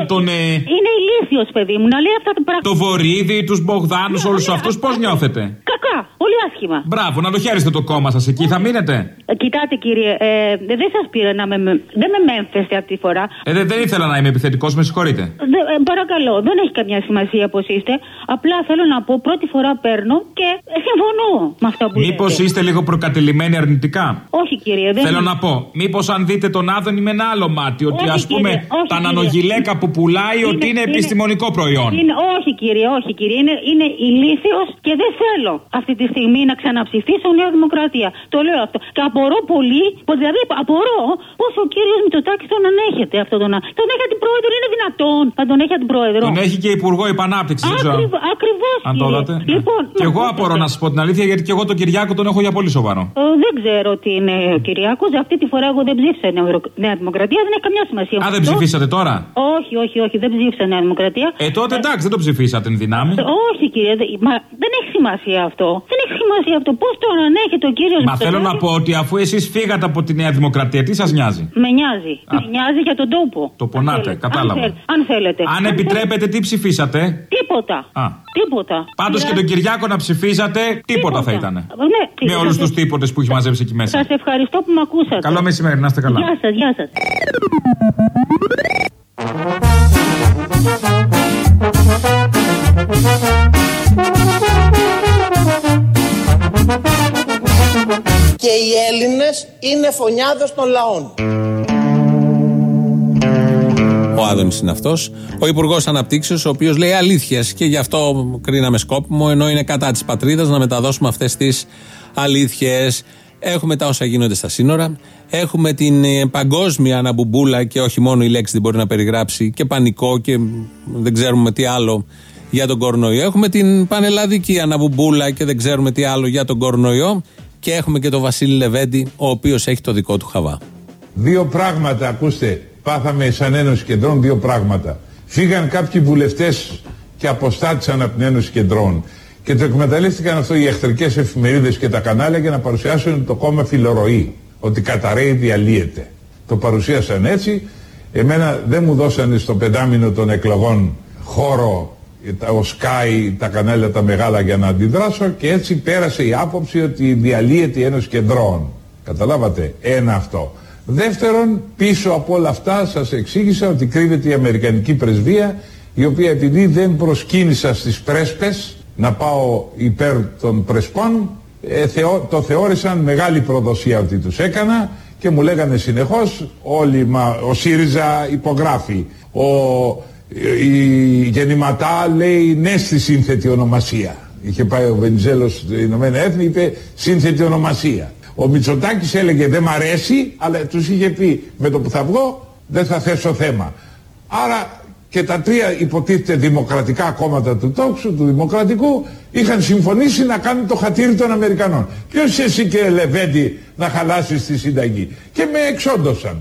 είναι ηλίθιος, παιδί μου, να λέει αυτά τα πράγματα. Το Βορίδη, τους Μπογδάνους, όλους αυτούς, πώς νιώθετε? Κακά, πολύ άσχημα. Μπράβο, να το χαίρεστε το κόμμα σας εκεί, θα μείνετε? Κοιτάτε, κύριε, δεν σας πήρα να δεν με μέμφεστε αυτή τη φορά. Δεν ήθελα να είμαι επιθετικός, με συγχωρείτε. Παρακαλώ, δεν έχει καμιά σημασία πως είστε. Απλά θέλω να πω, πρώτη φορά παίρνω και συμφωνώ με αυτά που λέτε. Μήπως είστε λίγο προκατελημένοι αρνητικά? Όχι, κύριε, δεν θέλω να πω, μήπως αν δείτε τον Άδωνη με ένα άλλο μάτι, ότι ας πούμε τα νανογυλαίκα που πουλάει ότι είναι επιστημονικό προϊόν. Όχι, κύριε, είναι ηλίθιος και δεν θέλω αυτή τη στιγμή να ξαναψηφίσω Νέα Δημοκρατία. Το λέω αυτό. Και απορώ πολύ, δηλαδή απορώ πως ο κύριος Μητσοτάκης τον ανέχεται αυτό τον έχει αντιπρόεδρο, είναι δυνατόν να τον έχει αντιπρόεδρο? Τον έχει και υπουργό επανάπτυξη, Ακριβώς. Αν το είδατε. Λοιπόν, και εγώ απορώ να σας πω την αλήθεια, γιατί και εγώ τον Κυριάκο τον έχω για πολύ σοβαρό. Δεν ξέρω τι είναι ο Κυριάκος. Αυτή τη φορά εγώ δεν ψήφισα Νέα Δημοκρατία, δεν έχει καμιά σημασία. Δεν ψηφίσατε τώρα? Όχι, δεν ψήφισα Νέα Δημοκρατία. Τότε εντάξει, δεν το ψηφίσατε εν δυνάμει. Όχι, κύριε, δεν έχει σημασία αυτό. Δεν έχει σημασία αυτό. Πώς τον ανέχεται ο κύριος Μα θέλω να πω ότι αφού εσείς φύγατε από τη Νέα Δημοκρατία, τι σας νοιάζει? Με νοιάζει. Με νοιάζει για τον τόπο. Το πονάτε, κατάλαβα. Αν θέλετε. Αν επιτρέπετε, τι ψηφίσατε? Τίποτα. Πάντως και τον Κυριάκο να ψηφίσατε, τίποτα θα ήταν. Ναι, με όλους τους τίποτες που έχει μαζέψει εκεί μέσα. Σας ευχαριστώ που με ακούσατε. Καλό μεσημέρι, να είστε καλά. Γεια σας. Και οι Έλληνες είναι φωνιάδες των λαών. Ο Άδωνης είναι αυτός, ο Υπουργός Αναπτύξεως, ο οποίος λέει αλήθειες και γι' αυτό κρίναμε σκόπιμο, ενώ είναι κατά της πατρίδας, να μεταδώσουμε αυτές τις αλήθειες. Έχουμε τα όσα γίνονται στα σύνορα, έχουμε την παγκόσμια αναμπουμπούλα και όχι μόνο η λέξη δεν μπορεί να περιγράψει και πανικό και δεν ξέρουμε τι άλλο για τον κορονοϊό. Έχουμε την πανελλαδική αναμπουμπούλα και δεν ξέρουμε τι άλλο για τον κορονοϊό και έχουμε και τον Βασίλη Λεβέντη, ο οποίος έχει το δικό του χαβά. Δύο πράγματα, ακούστε, πάθαμε σαν Ένωση Κεντρών δύο πράγματα. Φύγαν κάποιοι βουλευτές και αποστάτησαν από την Ένωση Κεντρών και το εκμεταλλεύτηκαν αυτό οι εχθρικές εφημερίδες και τα κανάλια για να παρουσιάσουν το κόμμα φιλορροή, ότι καταραίει, διαλύεται. Το παρουσίασαν έτσι. Εμένα δεν μου δώσανε στο πεντάμινο των εκλογών χώρο ο Sky, τα κανάλια τα μεγάλα για να αντιδράσω και έτσι πέρασε η άποψη ότι διαλύεται η Ένωση Κεντρών. Καταλάβατε, ένα αυτό. Δεύτερον, πίσω από όλα αυτά σας εξήγησα ότι κρύβεται η Αμερικανική πρεσβεία, η οποία επειδή δεν προσκύνησα στις πρέσπες να πάω υπέρ των πρεσπών, το θεώρησαν μεγάλη προδοσία ότι τους έκανα και μου λέγανε συνεχώς όλοι, ο ΣΥΡΙΖΑ υπογράφει, η Γεννηματά λέει ναι στη σύνθετη ονομασία. Είχε πάει ο Βενιζέλος στο Ηνωμένα Έθνη, είπε σύνθετη ονομασία. Ο Μητσοτάκης έλεγε δεν μ' αρέσει, αλλά τους είχε πει με το που θα βγω δεν θα θέσω θέμα. Άρα και τα τρία υποτίθεται δημοκρατικά κόμματα του τόξου, του Δημοκρατικού, είχαν συμφωνήσει να κάνουν το χατήρι των Αμερικανών. Ποιος εσύ και Λεβέντη να χαλάσεις τη συνταγή? Και με εξόντωσαν.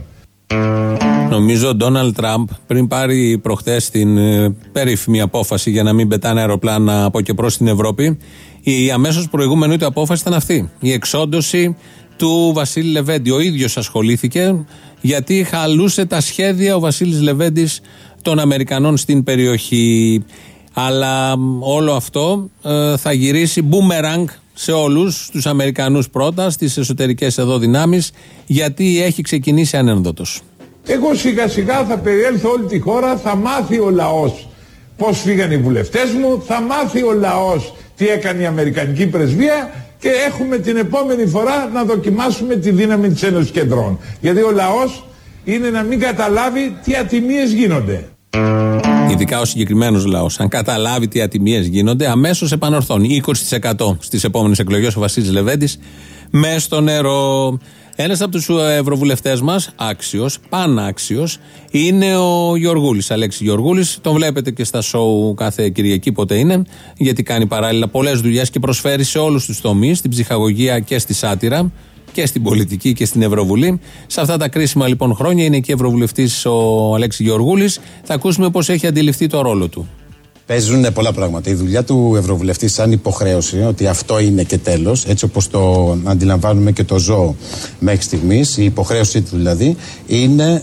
Νομίζω ο Ντόναλντ Τραμπ, πριν πάρει προχτές την περίφημη απόφαση για να μην πετάνε αεροπλάνα από και προς την Ευρώπη, η αμέσως προηγούμενη του απόφαση ήταν αυτή. Η εξόντωση του Βασίλη Λεβέντη. Ο ίδιος ασχολήθηκε, γιατί χαλούσε τα σχέδια ο Βασίλης Λεβέντης των Αμερικανών στην περιοχή. Αλλά όλο αυτό θα γυρίσει μπούμεραγκ σε όλους τους Αμερικανούς πρώτα, στις εσωτερικές εδώ δυνάμεις, γιατί έχει ξεκινήσει ανένδοτος. Εγώ σιγά σιγά θα περιέλθω όλη τη χώρα, θα μάθει ο λαός πώς φύγαν οι βουλευτές μου, θα μάθει ο λαός τι έκανε η Αμερικανική πρεσβεία και έχουμε την επόμενη φορά να δοκιμάσουμε τη δύναμη της Ένωσης Κεντρών. Γιατί ο λαός είναι να μην καταλάβει τι ατιμίες γίνονται. Ειδικά ο συγκεκριμένος λαός, αν καταλάβει τι ατιμίες γίνονται, αμέσως επανορθώνει. 20% στις επόμενες εκλογές ο Βασίλης Λεβέντης μες στο νερό. Ένας από τους ευρωβουλευτές μας, άξιος, πανάξιος, είναι ο Γεωργούλης, Αλέξη Γεωργούλης. Τον βλέπετε και στα σοου κάθε Κυριακή, πότε είναι, γιατί κάνει παράλληλα πολλές δουλειές και προσφέρει σε όλους τους τομείς, στην ψυχαγωγία και στη σάτυρα, και στην πολιτική και στην Ευρωβουλή. Σε αυτά τα κρίσιμα λοιπόν χρόνια είναι και ευρωβουλευτής ο Αλέξη Γεωργούλης. Θα ακούσουμε πώς έχει αντιληφθεί το ρόλο του. Παίζουν πολλά πράγματα. Η δουλειά του Ευρωβουλευτή, σαν υποχρέωση, ότι αυτό είναι και τέλος, έτσι όπως το αντιλαμβάνουμε και το ζώο μέχρι στιγμής, η υποχρέωσή του δηλαδή, είναι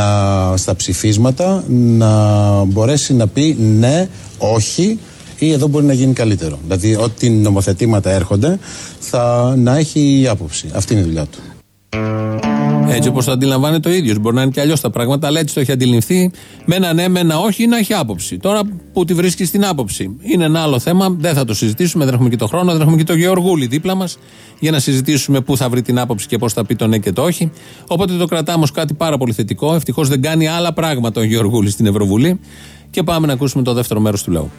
στα ψηφίσματα να μπορέσει να πει ναι, όχι ή εδώ μπορεί να γίνει καλύτερο. Δηλαδή, ό,τι νομοθετήματα έρχονται, να έχει άποψη. Αυτή είναι η δουλειά του. Έτσι όπως το αντιλαμβάνεται ο ίδιος. Μπορεί να είναι και αλλιώς τα πράγματα, αλλά έτσι το έχει αντιληφθεί. Με ένα ναι, με ένα όχι, να έχει άποψη. Τώρα που τη βρίσκει στην άποψη είναι ένα άλλο θέμα, δεν θα το συζητήσουμε, δεν έχουμε και το χρόνο, δεν έχουμε και το Γεωργούλη δίπλα μας για να συζητήσουμε πού θα βρει την άποψη και πώς θα πει το ναι και το όχι. Οπότε το κρατάμε ως κάτι πάρα πολύ θετικό. Ευτυχώς δεν κάνει άλλα πράγματα ο Γεωργούλης στην Ευρωβουλή. Και πάμε να ακούσουμε το δεύτερο μέρος του λαού.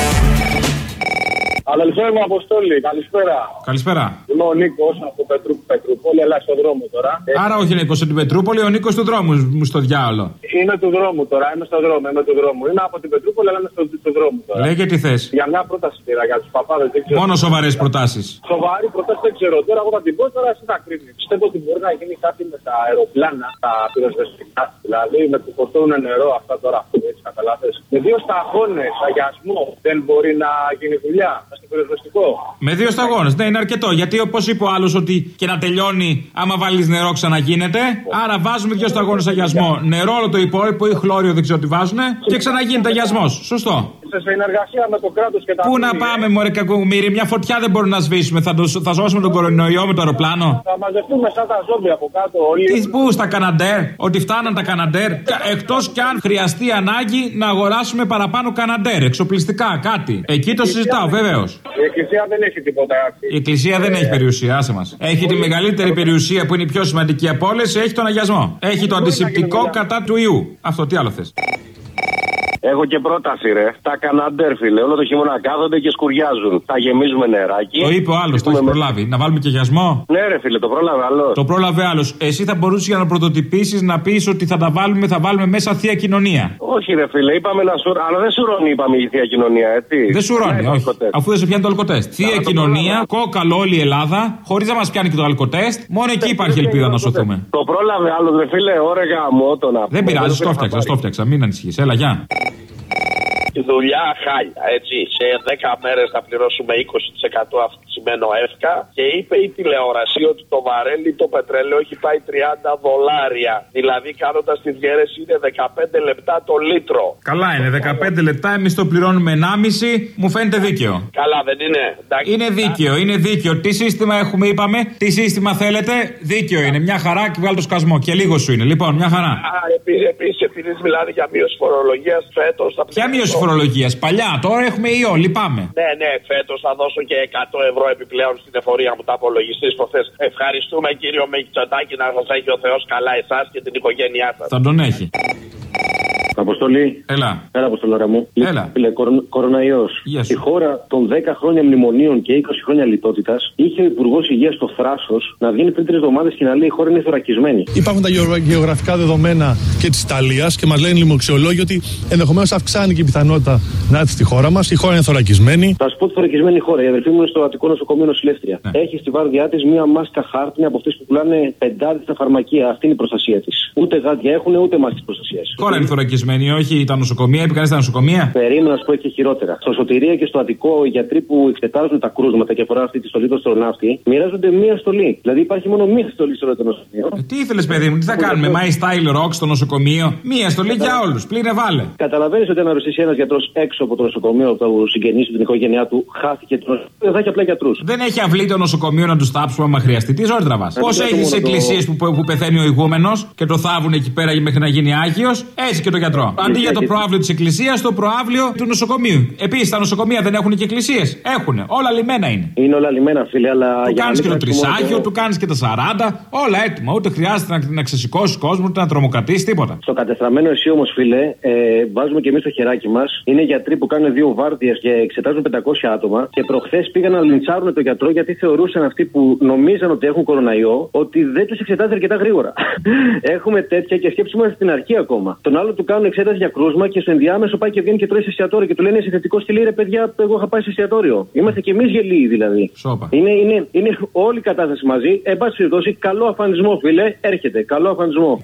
Αδελφέ μου Αποστόλη, καλησπέρα. Καλησπέρα. Είμαι ο Νίκος από Πετρούπολη, αλλά στον δρόμο τώρα. Άρα όχι Νίκος από την Πετρούπολη, ο Νίκος του δρόμου μου στο διάολο. Είμαι του δρόμου τώρα, είμαι στον δρόμο, Είμαι από την Πετρούπολη, αλλά είμαι στο δρόμο τώρα. Λέγε τι θες. Για μια πρόταση πήρα για τους παπάδες. Μόνο σοβαρές προτάσεις. Σοβαρή προτάση δεν ξέρω. Τώρα εγώ θα την πω, τώρα εσύ θα κρίνεις. Πιστεύω ότι μπορεί να γίνει κάτι με τα αεροπλάνα, τα πυροσβεστικά. Δηλαδή με που φορτώνουν νερό αυτά τώρα, έτσι καταλάβες. Με 2 σταγόνες αγιασμό δεν μπορεί να γίνει δουλειά. Με 2 σταγόνες, ναι, είναι αρκετό. Γιατί όπως είπε ο άλλος, ότι και να τελειώνει, άμα βάλεις νερό ξαναγίνεται. Άρα βάζουμε 2 σταγόνες αγιασμό. Νερό όλο το υπόλοιπο ή χλώριο, δεν ξέρω τι βάζουνε. Και ξαναγίνεται αγιασμός. Σωστό. Σε συνεργασία με το κράτος και τα. Πού να πάμε, μωρέ κακομοίρη, μια φωτιά δεν μπορούμε να σβήσουμε. Θα σώσουμε τον κορονοϊό με το αεροπλάνο. Θα μαζευτούμε σαν τα ζόμπι από κάτω όλοι. Πού στα Καναντέρ, ότι φτάναν τα Καναντέρ. Εκτός κι αν χρειαστεί ανάγκη να αγοράσουμε παραπάνω Καναντέρ, εξοπλιστικά, κάτι. Εκεί το συζητάω, βεβαίως. Η Εκκλησία δεν έχει τίποτα. Η Εκκλησία δεν έχει περιουσία, άσε μας. Έχει τη μεγαλύτερη περιουσία που είναι η πιο σημαντική από όλες, έχει τον αγιασμό. Έχει το αντισηπτικό κατά του ιού. Αυτό, τι άλλο θες. Έχω και πρόταση, ρε. Τα Καναντέρ, φίλε. Όλο το χειμώνα κάθονται και σκουριάζουν. Θα γεμίζουμε νεράκι. Το είπε ο άλλος, το έχει προλάβει. Να βάλουμε και γιασμό. Ναι, ρε, φίλε, το πρόλαβε άλλος. Το πρόλαβε άλλος. Εσύ θα μπορούσες για να πρωτοτυπήσεις να πεις ότι θα βάλουμε μέσα θεία κοινωνία. Όχι, ρε, φίλε, είπαμε να σου. Αλλά δεν σουρώνει, είπαμε η θεία κοινωνία, έτσι. Δεν σουρώνει, όχι. Αφού δεν σε πιάνει το αλκοτέστ. Θεία κοινωνία, κόκαλο όλη η Ελλάδα, χωρίς να μας πιάνει και το αλκοτέστ. Μόνο εκεί υπάρχει ελπίδα να σωθούμε. Το πρόλαβε άλλος, ρε, φίλε, ώρεγα μότονα. Δεν πειράζει, το φτιάξα, μην ανησυχείς. Έλα, γεια. Τη δουλειά χάλια, έτσι. Σε 10 μέρες θα πληρώσουμε 20% αυξημένο εύκα και είπε η τηλεόραση ότι το βαρέλι το πετρέλαιο έχει πάει $30. Δηλαδή κάνοντας τη διαίρεση είναι 15 λεπτά το λίτρο. Καλά είναι, 15 λεπτά, εμείς το πληρώνουμε 1,5, μου φαίνεται δίκαιο. Καλά δεν είναι. Εντάξει, είναι δίκαιο. Τι σύστημα έχουμε, είπαμε, τι σύστημα θέλετε, δίκαιο είναι. Μια χαρά και βγάλει το σκασμό και λίγο σου είναι. Λοιπόν, μια χαρά. Επίσης, επειδή μιλάνε για μείωση φορολογίας φέτος. Ποια μείωση φορολογία. Παλιά, τώρα έχουμε ιό, λυπάμαι. Ναι, φέτος θα δώσω και 100 ευρώ επιπλέον στην εφορία μου, τα απολογιστή προχθές. Ευχαριστούμε κύριο Μητσοτάκη, να σας έχει ο Θεός καλά εσάς και την οικογένειά σας. Θα τον έχει. Αποστολή. Έλα. Έλα, Αποστολάρα μου. Έλα. Κοροναϊός. Η χώρα των 10 χρόνια μνημονίων και 20 χρόνια λιτότητας είχε ο Υπουργός Υγείας το θράσος να βγαίνει πριν 3 εβδομάδες και να λέει η χώρα είναι θωρακισμένη. Υπάρχουν τα γεωγραφικά δεδομένα και της Ιταλίας και μας λένε οι λοιμοξιολόγοι ότι ενδεχομένως αυξάνει και η πιθανότητα να έρθει στη χώρα μας. Η χώρα είναι θωρακισμένη. Θα σου πω τη θωρακισμένη χώρα. Η αδερφή μου είναι στο Αττικό Νοσοκομείο Νοσηλεύτρια. Έχει στη βάρδιά της μία μάσκα χάρτινη από αυτές που πουλάνε πεντάδες στα φαρμακεία. Αυτή είναι η προστασία της. Ούτε γάντια έχουν, ούτε μάσκες προστασίας. Χώρα είναι θωρακισμένη, όχι τα νοσοκομεία. Είπε κανείς τα νοσοκομεία. Περίμενα να σου πω και χειρότερα. Στο Σωτηρία και στο Αττικό, οι γιατροί που εξετάζουν τα κρούσματα και αφορά αυτή τη στολή του αστροναύτη, μοιράζονται μία στολή. Δηλαδή υπάρχει μόνο μία στολή στο νοσοκομείο. Τι ήθελες, παιδί μου, τι θα κάνουμε, My Style Rock στο νοσοκομείο. Μία στολή για όλους. Πλήρε βάλε. Καταλαβαίνεις ότι αν αρρωστήσει ένας γιατρός έξω από το νοσοκομείο, από το συγγενείς του, την οικογένειά του, χάθηκε το νοσοκομείο. Δεν θα έχει απλά γιατρούς. Δεν έχει αυλή το νοσοκομείο να του τάψουμε άμα χρειαστεί. Τι ζόρι τραβάς. Πώς έχεις εκκλησίες που πεθαίνει ο ηγούμενος και το θάβουν εκεί πέρα μέχρι να γίνει άγιος, έτσι και το γιατρό. Αντί για το προάβλιο της εκκλησίας, το προάβλιο του νοσοκομείου. Επίσης τα νοσοκομεία δεν έχουν και εκκλησίες. Έχουνε. Όλα λιμένα είναι. Είναι όλα λιμένα, φίλε, αλλά. Του κάνεις και το τρισάγιο, του κάνεις και τα 40. Όλα έτοιμα. Ούτε χρειάζεται να ξεσηκώσει κόσμο, ούτε να τρομοκρατήσει, τίποτα. Στο κατεστραμμένο εσύ όμως, φίλε, βάζουμε και εμείς το χεράκι μας. Είναι γιατροί που κάνουν 2 βάρδιες και εξετάζουν 500 άτομα. Και προχθές πήγαν να λιντσάρουν τον γιατρό γιατί θεωρούσαν αυτοί που νομίζαν ότι έχουν κοροναϊό ότι δεν τους εξετάζει αρκετά γρήγορα. Έχουμε τέτοια και σκέψουμε στην αρχή ακόμα. Τον άλλο του κάνουν εξέταση για κρούσμα και στο ενδιάμεσο πάει και βγαίνει και τρώει σε εστιατόριο και του λένε σε θετικό στυλ, ρε παιδιά, εγώ είχα πάει σε εστιατόριο. Είμαστε κι εμείς γελοί δηλαδή. Σόπα. Είναι όλη η κατάσταση μαζί. Εν πάση περιπτώσει, καλό αφανισμό, φίλε. Έρχεται. Καλό αφανισμό.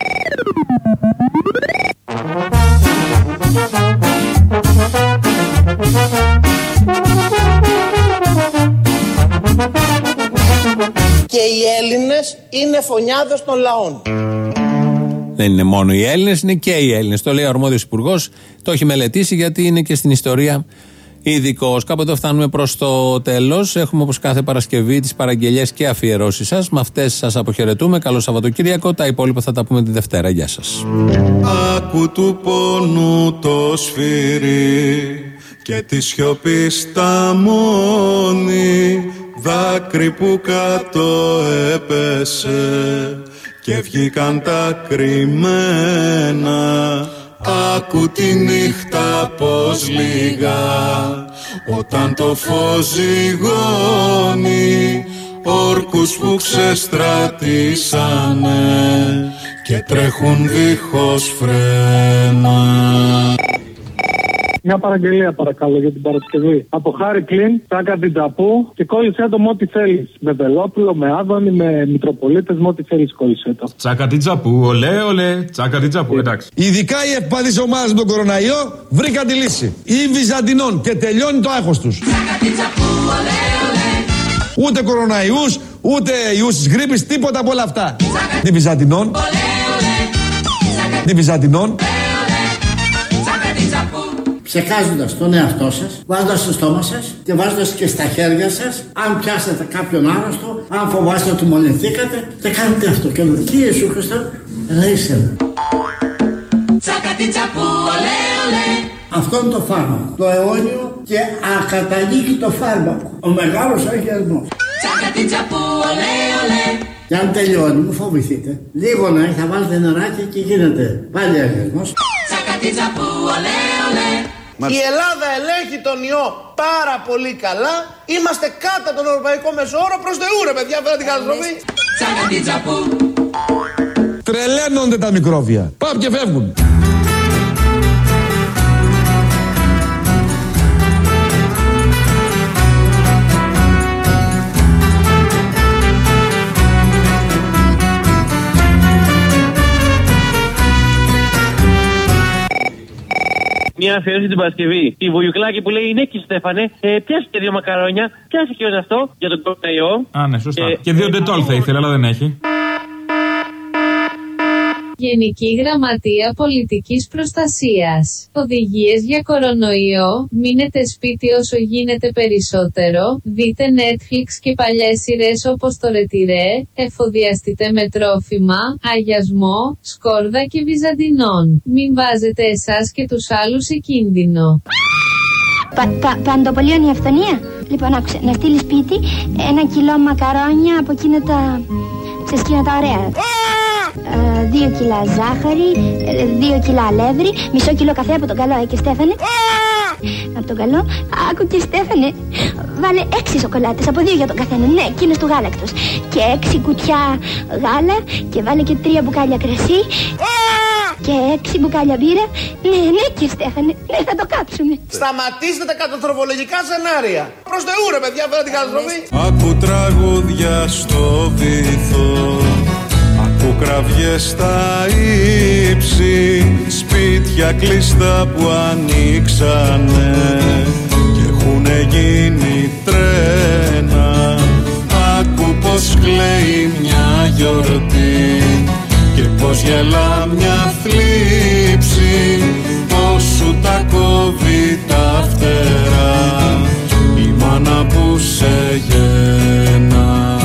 Και οι Έλληνες είναι φωνιάδες των λαών. Δεν είναι μόνο οι Έλληνες, είναι και οι Έλληνες. Το λέει ο αρμόδιος υπουργός, το έχει μελετήσει γιατί είναι και στην ιστορία ειδικός. Κάποτε φτάνουμε προς το τέλος. Έχουμε όπως κάθε Παρασκευή τις παραγγελίες και αφιερώσεις σας. Με αυτές σας αποχαιρετούμε. Καλό Σαββατοκύριακο. Τα υπόλοιπα θα τα πούμε τη Δευτέρα. Γεια σας. Άκου του πόνου το σφύρι και τη σιωπή στα μόνη, δάκρυ που κάτω έπεσε και βγήκαν τα κρυμμένα. Άκου τη νύχτα πως λιγά, όταν το φως ζυγώνει, όρκους που ξεστρατήσανε και τρέχουν δίχως φρένα. Μια παραγγελία παρακαλώ για την Παρασκευή. Από Χάρη Κλίν, Τσάκα την Ταπού και κόλλησέ το με ό,τι θέλεις. Με Βελόπουλο, με Άδωνη, με Μητροπολίτες, με ό,τι θέλεις κόλλησέ το. Τσάκα την Τσαπού, ολέ, ολέ. Τσάκα την Τσαπού, εντάξει. Ειδικά οι ευπαθείς ομάδες με τον κοροναϊό βρήκαν τη λύση. Ή Βυζαντινών και τελειώνει το άγχος τους. Τσάκα την Τσαπού, ολέ, ολέ. Ούτε κοροναϊούς, ούτε ιούς της γρίπης, τίποτα από όλα αυτά. Τη Βυζαντινών. Τη Βυζαντινών. Ψεκάζοντας τον εαυτό σας, βάζοντας στο στόμα σας και βάζοντας και στα χέρια σας, αν πιάσετε κάποιον άρρωστο, αν φοβάστε ότι μολυνθήκατε, και κάνετε αυτό. Και λέτε, τι Ιησού Χριστό, ρίξτε. Αυτό είναι το φάρμακο. Το αιώνιο και ακαταλήγητο φάρμακο. Ο μεγάλος αγιασμός. Και αν τελειώνει, μην φοβηθείτε. Λίγο να θα βάλετε νεράκι και γίνεται πάλι αγιασμός. Η Ελλάδα ελέγχει τον ιό πάρα πολύ καλά. Είμαστε κάτω από τον ευρωπαϊκό μεσόωρο. Προς Θεού ρε παιδιά, φέρε την καταστροφή. Τρελαίνονται τα μικρόβια. Πάμε και φεύγουν. Μια αφιέρωση την Παρασκευή. Η Βουγιουκλάκη που λέει: ναι, και Στέφανε, πιάσε και 2 μακαρόνια. Πιάσε και όλο αυτό για τον κοροναϊό. Α, ναι, σωστά. Και 2 ντετόλ θα ήθελα, αλλά δεν έχει. Γενική Γραμματεία Πολιτικής Προστασίας. Οδηγίες για κορονοϊό. Μείνετε σπίτι όσο γίνεται περισσότερο. Δείτε Netflix και παλιές σειρές όπως το Ρετυρέ. Εφοδιαστείτε με τρόφιμα, αγιασμό, σκόρδα και βυζαντινών. Μην βάζετε εσάς και τους άλλους σε κίνδυνο. Παντοπολίων η αυθονία. Λοιπόν, άκουσε, να στείλει σπίτι 1 κιλό μακαρόνια από εκείνα τα... Ξέρεις, εκείνα τα ωραία. 2 κιλά ζάχαρη, 2 κιλά αλεύρι, μισό κιλό καφέ από τον καλό, και Στέφανε. Από τον καλό, άκου και Στέφανε, βάλε 6 σοκολάτες από 2 για τον καθένα, ναι, εκείνες του γάλακτος. Και 6 κουτιά γάλα και βάλε και 3 μπουκάλια κρασί. Και 6 μπουκάλια μπύρα. Ναι, και Στέφανε, ναι, θα το κάψουμε. Σταματήστε τα καταστροφολογικά σενάρια. Προς Θεού ρε παιδιά, φέρα την καταστροφή. Ακού τραγούδια στο βυθό, ακού κραυγές στα ύψη, σπίτια κλειστά που ανοίξανε και έχουνε γίνει τρένα. Ακού πως κλαίει μια γιορτή και πως γελά μια θλίψη, πως σου τα κόβει τα φτερά η μάνα που σε γέννα.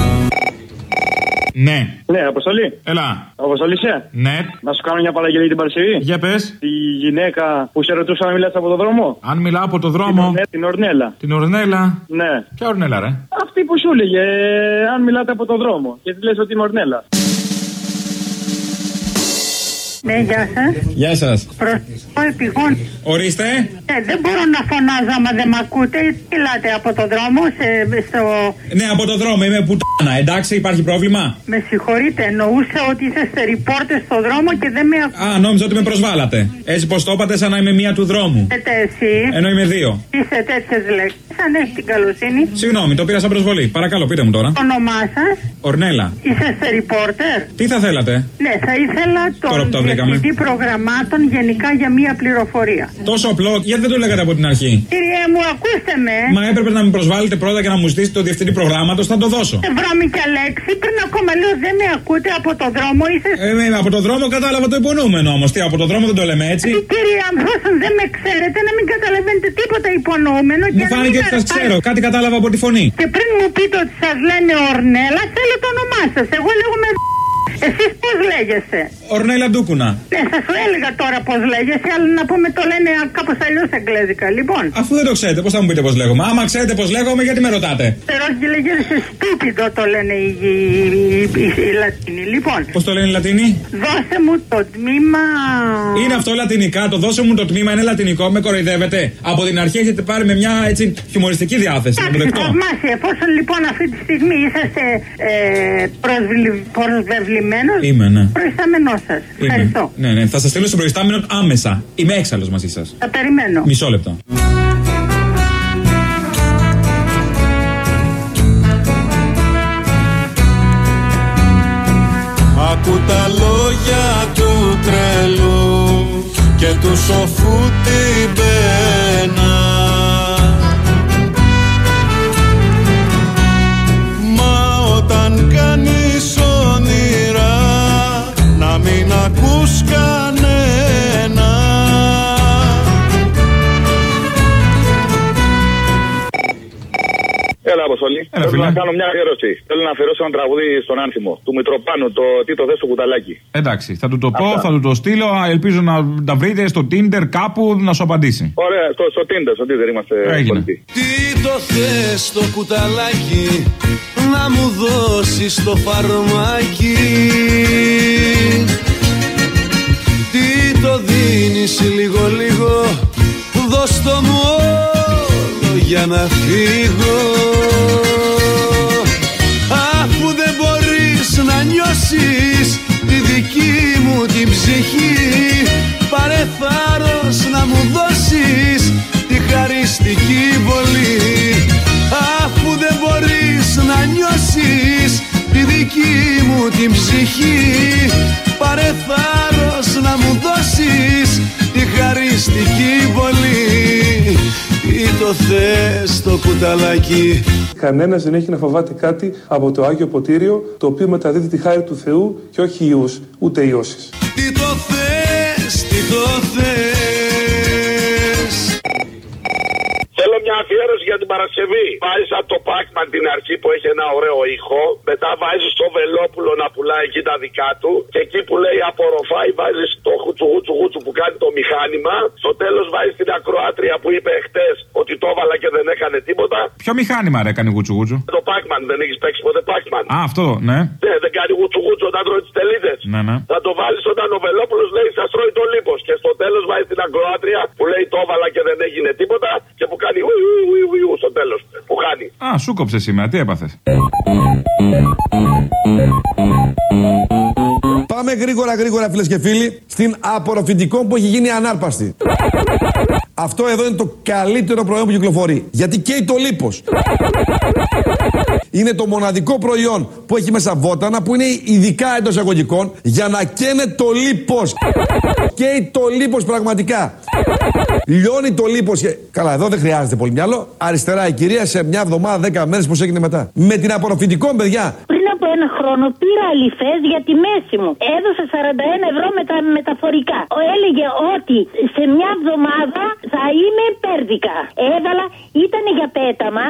Ναι. Ναι, Αποστολή. Έλα. Αποστολή είσαι. Ναι. Να σου κάνω μια παραγγελία την Παρασκευή. Για πες. Τη γυναίκα που σε ρωτούσα αν μιλάς από το δρόμο. Αν μιλάω από το δρόμο. Την Ορνέλα. Την Ορνέλα. Ναι. Ποια Ορνέλα, ρε? Αυτή που σου έλεγε αν μιλάτε από το δρόμο. Και τη λες ότι είναι Ορνέλα. Ναι, γεια σας. Γεια σας. Προσωπώ επιγόν. Ορίστε. Δεν μπορώ να φωνάζω άμα δεν μ' ακούτε. Μιλάτε από το δρόμο στο... Ναι, από το δρόμο, είμαι πουτάνα. Εντάξει, υπάρχει πρόβλημα? Με συγχωρείτε, εννοούσα ότι είσαστε ρηπόρτες στο δρόμο και δεν με ακούτε. Α, νόμιζα ότι με προσβάλατε. Έτσι πως το είπατε, σαν να είμαι μία του δρόμου. Εσύ. Ενώ είμαι 2. Είστε τέτοιες λέξεις, αν έχει την καλοσύνη. Συγγνώμη, το πήρα σαν προσβολή. Παρακαλώ, πείτε μου τώρα. Το όνομά σας? Ορνέλα. Είσαστε ρηπόρτερ? Τι θα θέλατε? Ναι, θα ήθελα τον διευθυντή προγραμμάτων γενικά για μία πληροφορία. Τόσο απλό, γιατί δεν το λέγατε από την αρχή? Κύριε μου, ακούστε με. Μα έπρεπε να με προσβάλλετε πρώτα και να μου στήσετε το διευθυντή προγράμματος, θα το δώσω. Βρώμικια λέξη, πριν ακόμα λέω δεν με ακούτε από το δρόμο, είσαι. Από το δρόμο κατάλαβα το υπονοούμενο όμως. Τι, από το δρόμο δεν το λέμε έτσι. Κύριε, αν δεν με ξέρετε, να μην καταλαβαίνετε τίποτα υπονοούμενο. Μου φάνηκε ότι σας ξέρω, κάτι κατάλαβα από τη φωνή. Και πριν μου πείτε ότι σας λένε Ορνέλα, θέλω το όνομά σας. Εγώ λέγομαι. Εσείς πώς λέγεστε? Ορνέλα Ντούκουνα. Ναι, θα σου έλεγα τώρα πώς λέγεσαι, αλλά να πούμε το λένε κάπως αλλιώς εγγλέζικα. Λοιπόν. Αφού δεν το ξέρετε, πώς θα μου πείτε πώς λέγομαι? Άμα ξέρετε πώς λέγομαι, γιατί με ρωτάτε? Όχι, λέγεσαι στούπιδο, το λένε οι Λατίνοι. Λοιπόν. Πώς το λένε οι Λατίνοι? Δώσε μου το τμήμα. Είναι αυτό λατινικά, το δώσε μου το τμήμα είναι λατινικό, με κοροϊδεύετε. Από την αρχή έχετε πάρει με μια έτσι χιουμοριστική διάθεση. Θαυμάσια, εφόσον λοιπόν αυτή τη στιγμή είσαστε προσβεβλημένος. Είμαι, ναι. Προϊστάμενό σας. Ευχαριστώ. Ναι, θα σας στείλω στο προϊστάμενο άμεσα. Είμαι έξαλλος μαζί σας. Θα περιμένω. Μισό λεπτό. Ακού τα λόγια του τρελού και του σοφού την πένα. Μα όταν κάνεις όνειρα να μην ακούς κανένα. Έλα, Αποστολή. Θέλω να κάνω μια αφιέρωση. Θέλω να αφιερώσω ένα τραγούδι στον Άνθιμο του Μητροπάνου, το τι το θες στο κουταλάκι. Εντάξει, θα του το πω, θα του το στείλω. Ελπίζω να τα βρείτε στο Tinder κάπου να σου απαντήσει. Ωραία, στο Tinder είμαστε πολιτικοί. Τι το θες στο κουταλάκι, να μου δώσεις το φαρμάκι. Τι το δίνεις λίγο, δώσ' το μου όλο για να φύγω. Αφού δεν μπορείς να νιώσεις τη δική μου την ψυχή, πάρε θάρρος να μου δώσεις τη χαριστική βολή. Αφού δεν μπορείς να νιώσεις τη δική μου την ψυχή, πάρε θάρρος να μου δώσεις τη χαριστική βολή. Τι Τι το θες το κουταλάκι. Κανένας δεν έχει να φοβάται κάτι από το Άγιο Ποτήριο, το οποίο μεταδίδει τη χάρη του Θεού και όχι ιούς, ούτε ιώσεις. Τι το θες, τι το θες. Θέλω μια αφιέρωση για την Παρασκευή. Βάζεις από το Pac-Man την αρχή που έχει ένα ωραίο ήχο. Μετά βάζεις το Βελόπουλο να πουλάει εκεί τα δικά του. Και εκεί που λέει απορροφάει, βάζεις το χουτσουγούτσου που κάνει το μηχάνημα. Στο τέλος βάζεις την ακροάτρια που είπε χτες ότι το έβαλα και δεν έκανε τίποτα. Ποιο μηχάνημα ρε κάνει γουτσουγούτσου? Το Pac-Man, δεν έχεις παίξει ποτέ Pac-Man? Α, αυτό, ναι. Ναι, δεν κάνει γουτσουγούτσου όταν τρώει τις τελίδες. Ναι, ναι. Θα το βάλεις όταν ο Βελόπουλος λέει σας τρώει το λίπος. Και στο τέλος βάζεις την ακροάτρια που λέει το έβαλα και δεν έγινε τίποτα. Και που κάνει ου στο τέλος. Που χάνει. Α, σου κόψε σήμερα, τι έπαθες? Πάμε γρήγορα φίλες και φίλοι στην απορροφητικό που έχει γίνει ανάρπαστη. Αυτό εδώ είναι το καλύτερο προϊόν που κυκλοφορεί. Γιατί καίει το λίπος. Είναι το μοναδικό προϊόν που έχει μέσα βότανα που είναι ειδικά εντός εισαγωγικών για να καίνε το λίπος. Καίει το λίπος πραγματικά. Λιώνει το λίπος και... Καλά, εδώ δεν χρειάζεται πολύ μυαλό. Αριστερά η κυρία σε μια εβδομάδα, 10 μέρες, πώς έγινε μετά. Με την απορροφητικό, παιδιά. Πριν από ένα χρόνο πήρα αληθές για τη μέση μου. Έδωσα 41 ευρώ με τα μεταφορικά. Έλεγε ότι σε μια εβδομάδα θα είμαι πέρδικα. Έβαλα, ήταν για πέταμα.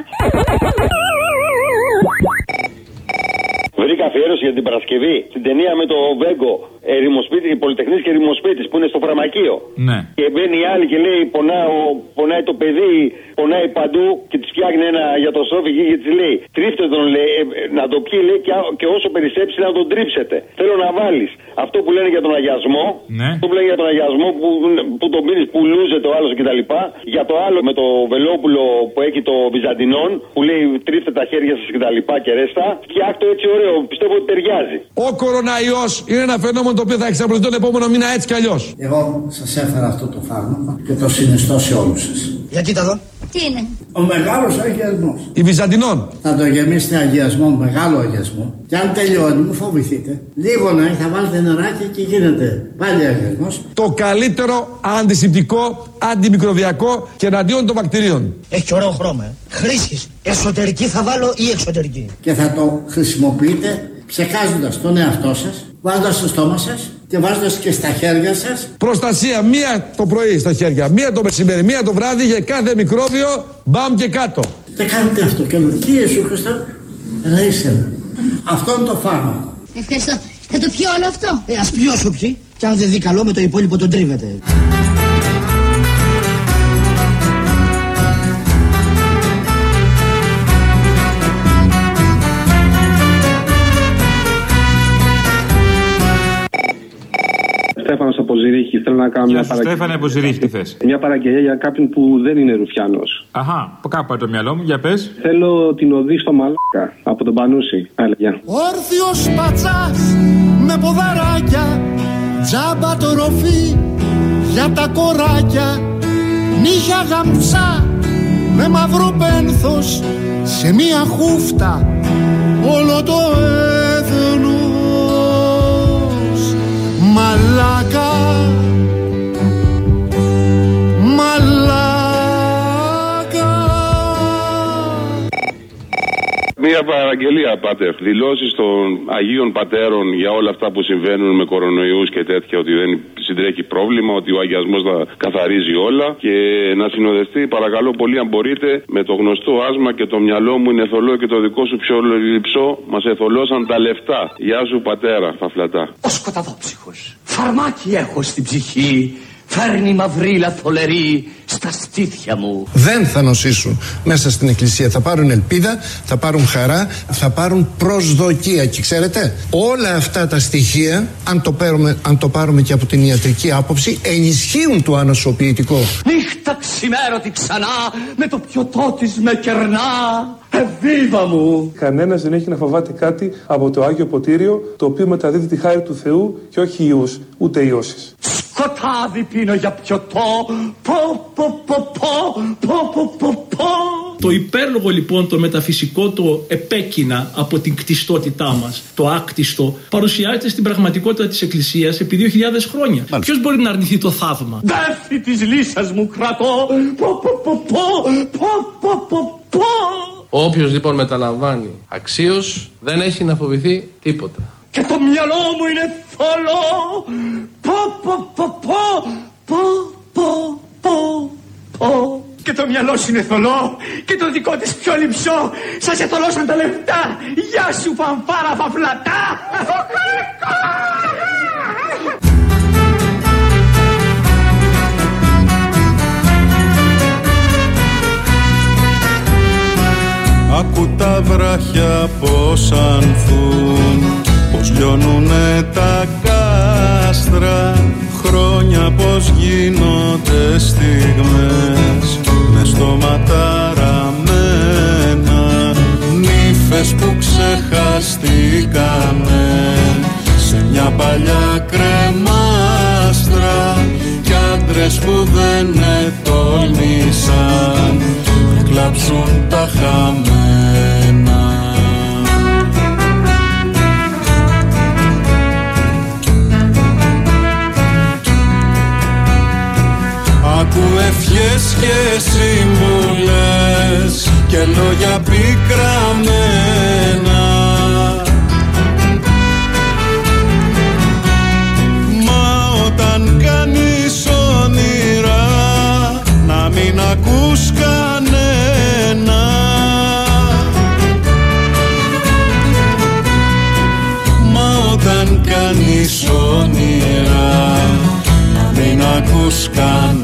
Βρήκα αφιέρωση για την Παρασκευή στην ταινία με το Βέγκο, Πολυτεχνής και Ερημοσπίτης που είναι στο φαρμακείο. Ναι. Και μπαίνει η άλλη και λέει πονάει το παιδί, πονάει παντού και της φτιάχνει ένα γιατροσόφι και της λέει τρίφτε τον, λέει, να το πιει, λέει, και όσο περισσέψει να τον τρίψετε. Θέλω να βάλεις αυτό που λένε για τον αγιασμό, ναι. Αυτό που λένε για τον αγιασμό που τον πίνεις που λούζεται ο άλλος κτλ. Για το άλλο με το Βελόπουλο που έχει το Βυζαντινόν που λέει τρίφτε τα χέρια σας κτλ. Και ρέστα. Φτιάχτω έτσι ωραίο, πιστεύω ότι ταιριάζει. Ο κοροναϊός είναι ένα φαινόμενο το οποίο θα εξαπλωθεί τον επόμενο μήνα έτσι κι αλλιώς. Εγώ σας έφερα αυτό το φάρμακο και το συνιστώ σε όλους σας. Για κοίτα εδώ. Τι είναι? Ο μεγάλος αγιασμός. Η Βυζαντινών. Θα το γεμίσετε αγιασμό, μεγάλο αγιασμό. Και αν τελειώνει, μου φοβηθείτε. Λίγο να θα βάλετε νεράκι και γίνεται πάλι αγιασμός. Το καλύτερο αντισηπτικό, αντιμικροβιακό και εναντίον των βακτηρίων. Έχει ωραίο χρώμα. Χρήσης. Εσωτερική θα βάλω ή εξωτερική? Και θα το χρησιμοποιείτε ψεκάζοντας τον εαυτό σας, βάζοντας στο στόμα σας και βάζοντας και στα χέρια σας. Προστασία, μία το πρωί στα χέρια, μία το μεσημέρι, μία το βράδυ για κάθε μικρόβιο, μπαμ και κάτω. Και κάνετε αυτό και λέτε, τι Ιησού Χριστό, ρίξτε. Αυτό είναι το φάρμακο. Ευχαριστώ. Θα το πιω όλο αυτό. Ας πιω όσο πιει. Και αν δεν δει καλό με το υπόλοιπο τον τρίβεται. Στέφανος από Ζηρίχη. Θέλω να κάνω μια παραγγελία. Στέφανε από Ζηρίχη, τι θες? Μια παραγγελία για κάποιον που δεν είναι Ρουφιάνος. Αχα, κάπου πάει το μυαλό μου, για πες. Θέλω την οδή στο Μαλάκα από τον Πανούση. Άλλα, γεια. Όρθιος πατσάς με ποδαράκια, τζάμπα το ροφή για τα κοράκια, νύχια γαμψά με μαύρο πένθος σε μία χούφτα όλο το έθνος. Μαλάκα, μαλάκα. Μία παραγγελία, Πάτερ. Δηλώσεις των Αγίων Πατέρων για όλα αυτά που συμβαίνουν με κορονοϊούς και τέτοια, ότι δεν συντρέχει πρόβλημα, ότι ο αγιασμός θα καθαρίζει όλα. Και να συνοδευτεί, παρακαλώ πολύ, αν μπορείτε, με το γνωστό άσμα και το μυαλό μου είναι θολό και το δικό σου πιο λυψό. Μας εθολώσαν τα λεφτά. Γεια σου, πατέρα, φαφλατά. Ο σκοταδόψυχος. Φαρμάκι έχω στην ψυχή. Φέρνει μαυρίλα θολερή στα στήθια μου. Δεν θα νοσήσουν μέσα στην εκκλησία. Θα πάρουν ελπίδα, θα πάρουν χαρά, θα πάρουν προσδοκία. Και ξέρετε, όλα αυτά τα στοιχεία, αν το πάρουμε και από την ιατρική άποψη, ενισχύουν το ανοσοποιητικό. Νύχτα ξημέρωτη ξανά, με το πιωτό της με κερνά. Εβίβα μου! Κανένας δεν έχει να φοβάται κάτι από το Άγιο Ποτήριο, το οποίο μεταδίδει τη χάρη του Θεού και όχι ιούς, ούτε ιώσεις. Σκοτάδι πίνω για πιωτό. Πω. Το υπέρλογο λοιπόν το μεταφυσικό, το επέκεινα από την κτιστότητά μας, το άκτιστο, παρουσιάζεται στην πραγματικότητα της Εκκλησίας επί 2.000 χρόνια. Ποιος μπορεί να αρνηθεί το θαύμα? Δάφη της λύσας μου κρατώ. Όποιος λοιπόν μεταλαμβάνει αξίως δεν έχει να φοβηθεί τίποτα. Και το μυαλό μου είναι θολό. Και το μυαλό σου είναι θολό και το δικό της πιο λυψό. Σας εθολώσαν τα λεφτά. Γεια σου φανφάρα φαφλατά. Άκου τα βράχια πως ανθούν, πως λιώνουνε τα κάστρα, χρόνια πως γίνονται στιγμές μες στόματα ραμμένα, νύφες που ξεχαστήκανε σε μια παλιά κρεμάστρα κι άντρες που δεν ετόλμησαν να κλάψουν τα χαμένα. Άκου ευχές και συμβουλές και λόγια πικραμένα, μα όταν κάνεις όνειρα να μην ακούς κανένα, μα όταν κάνεις όνειρα να μην ακούς κανένα.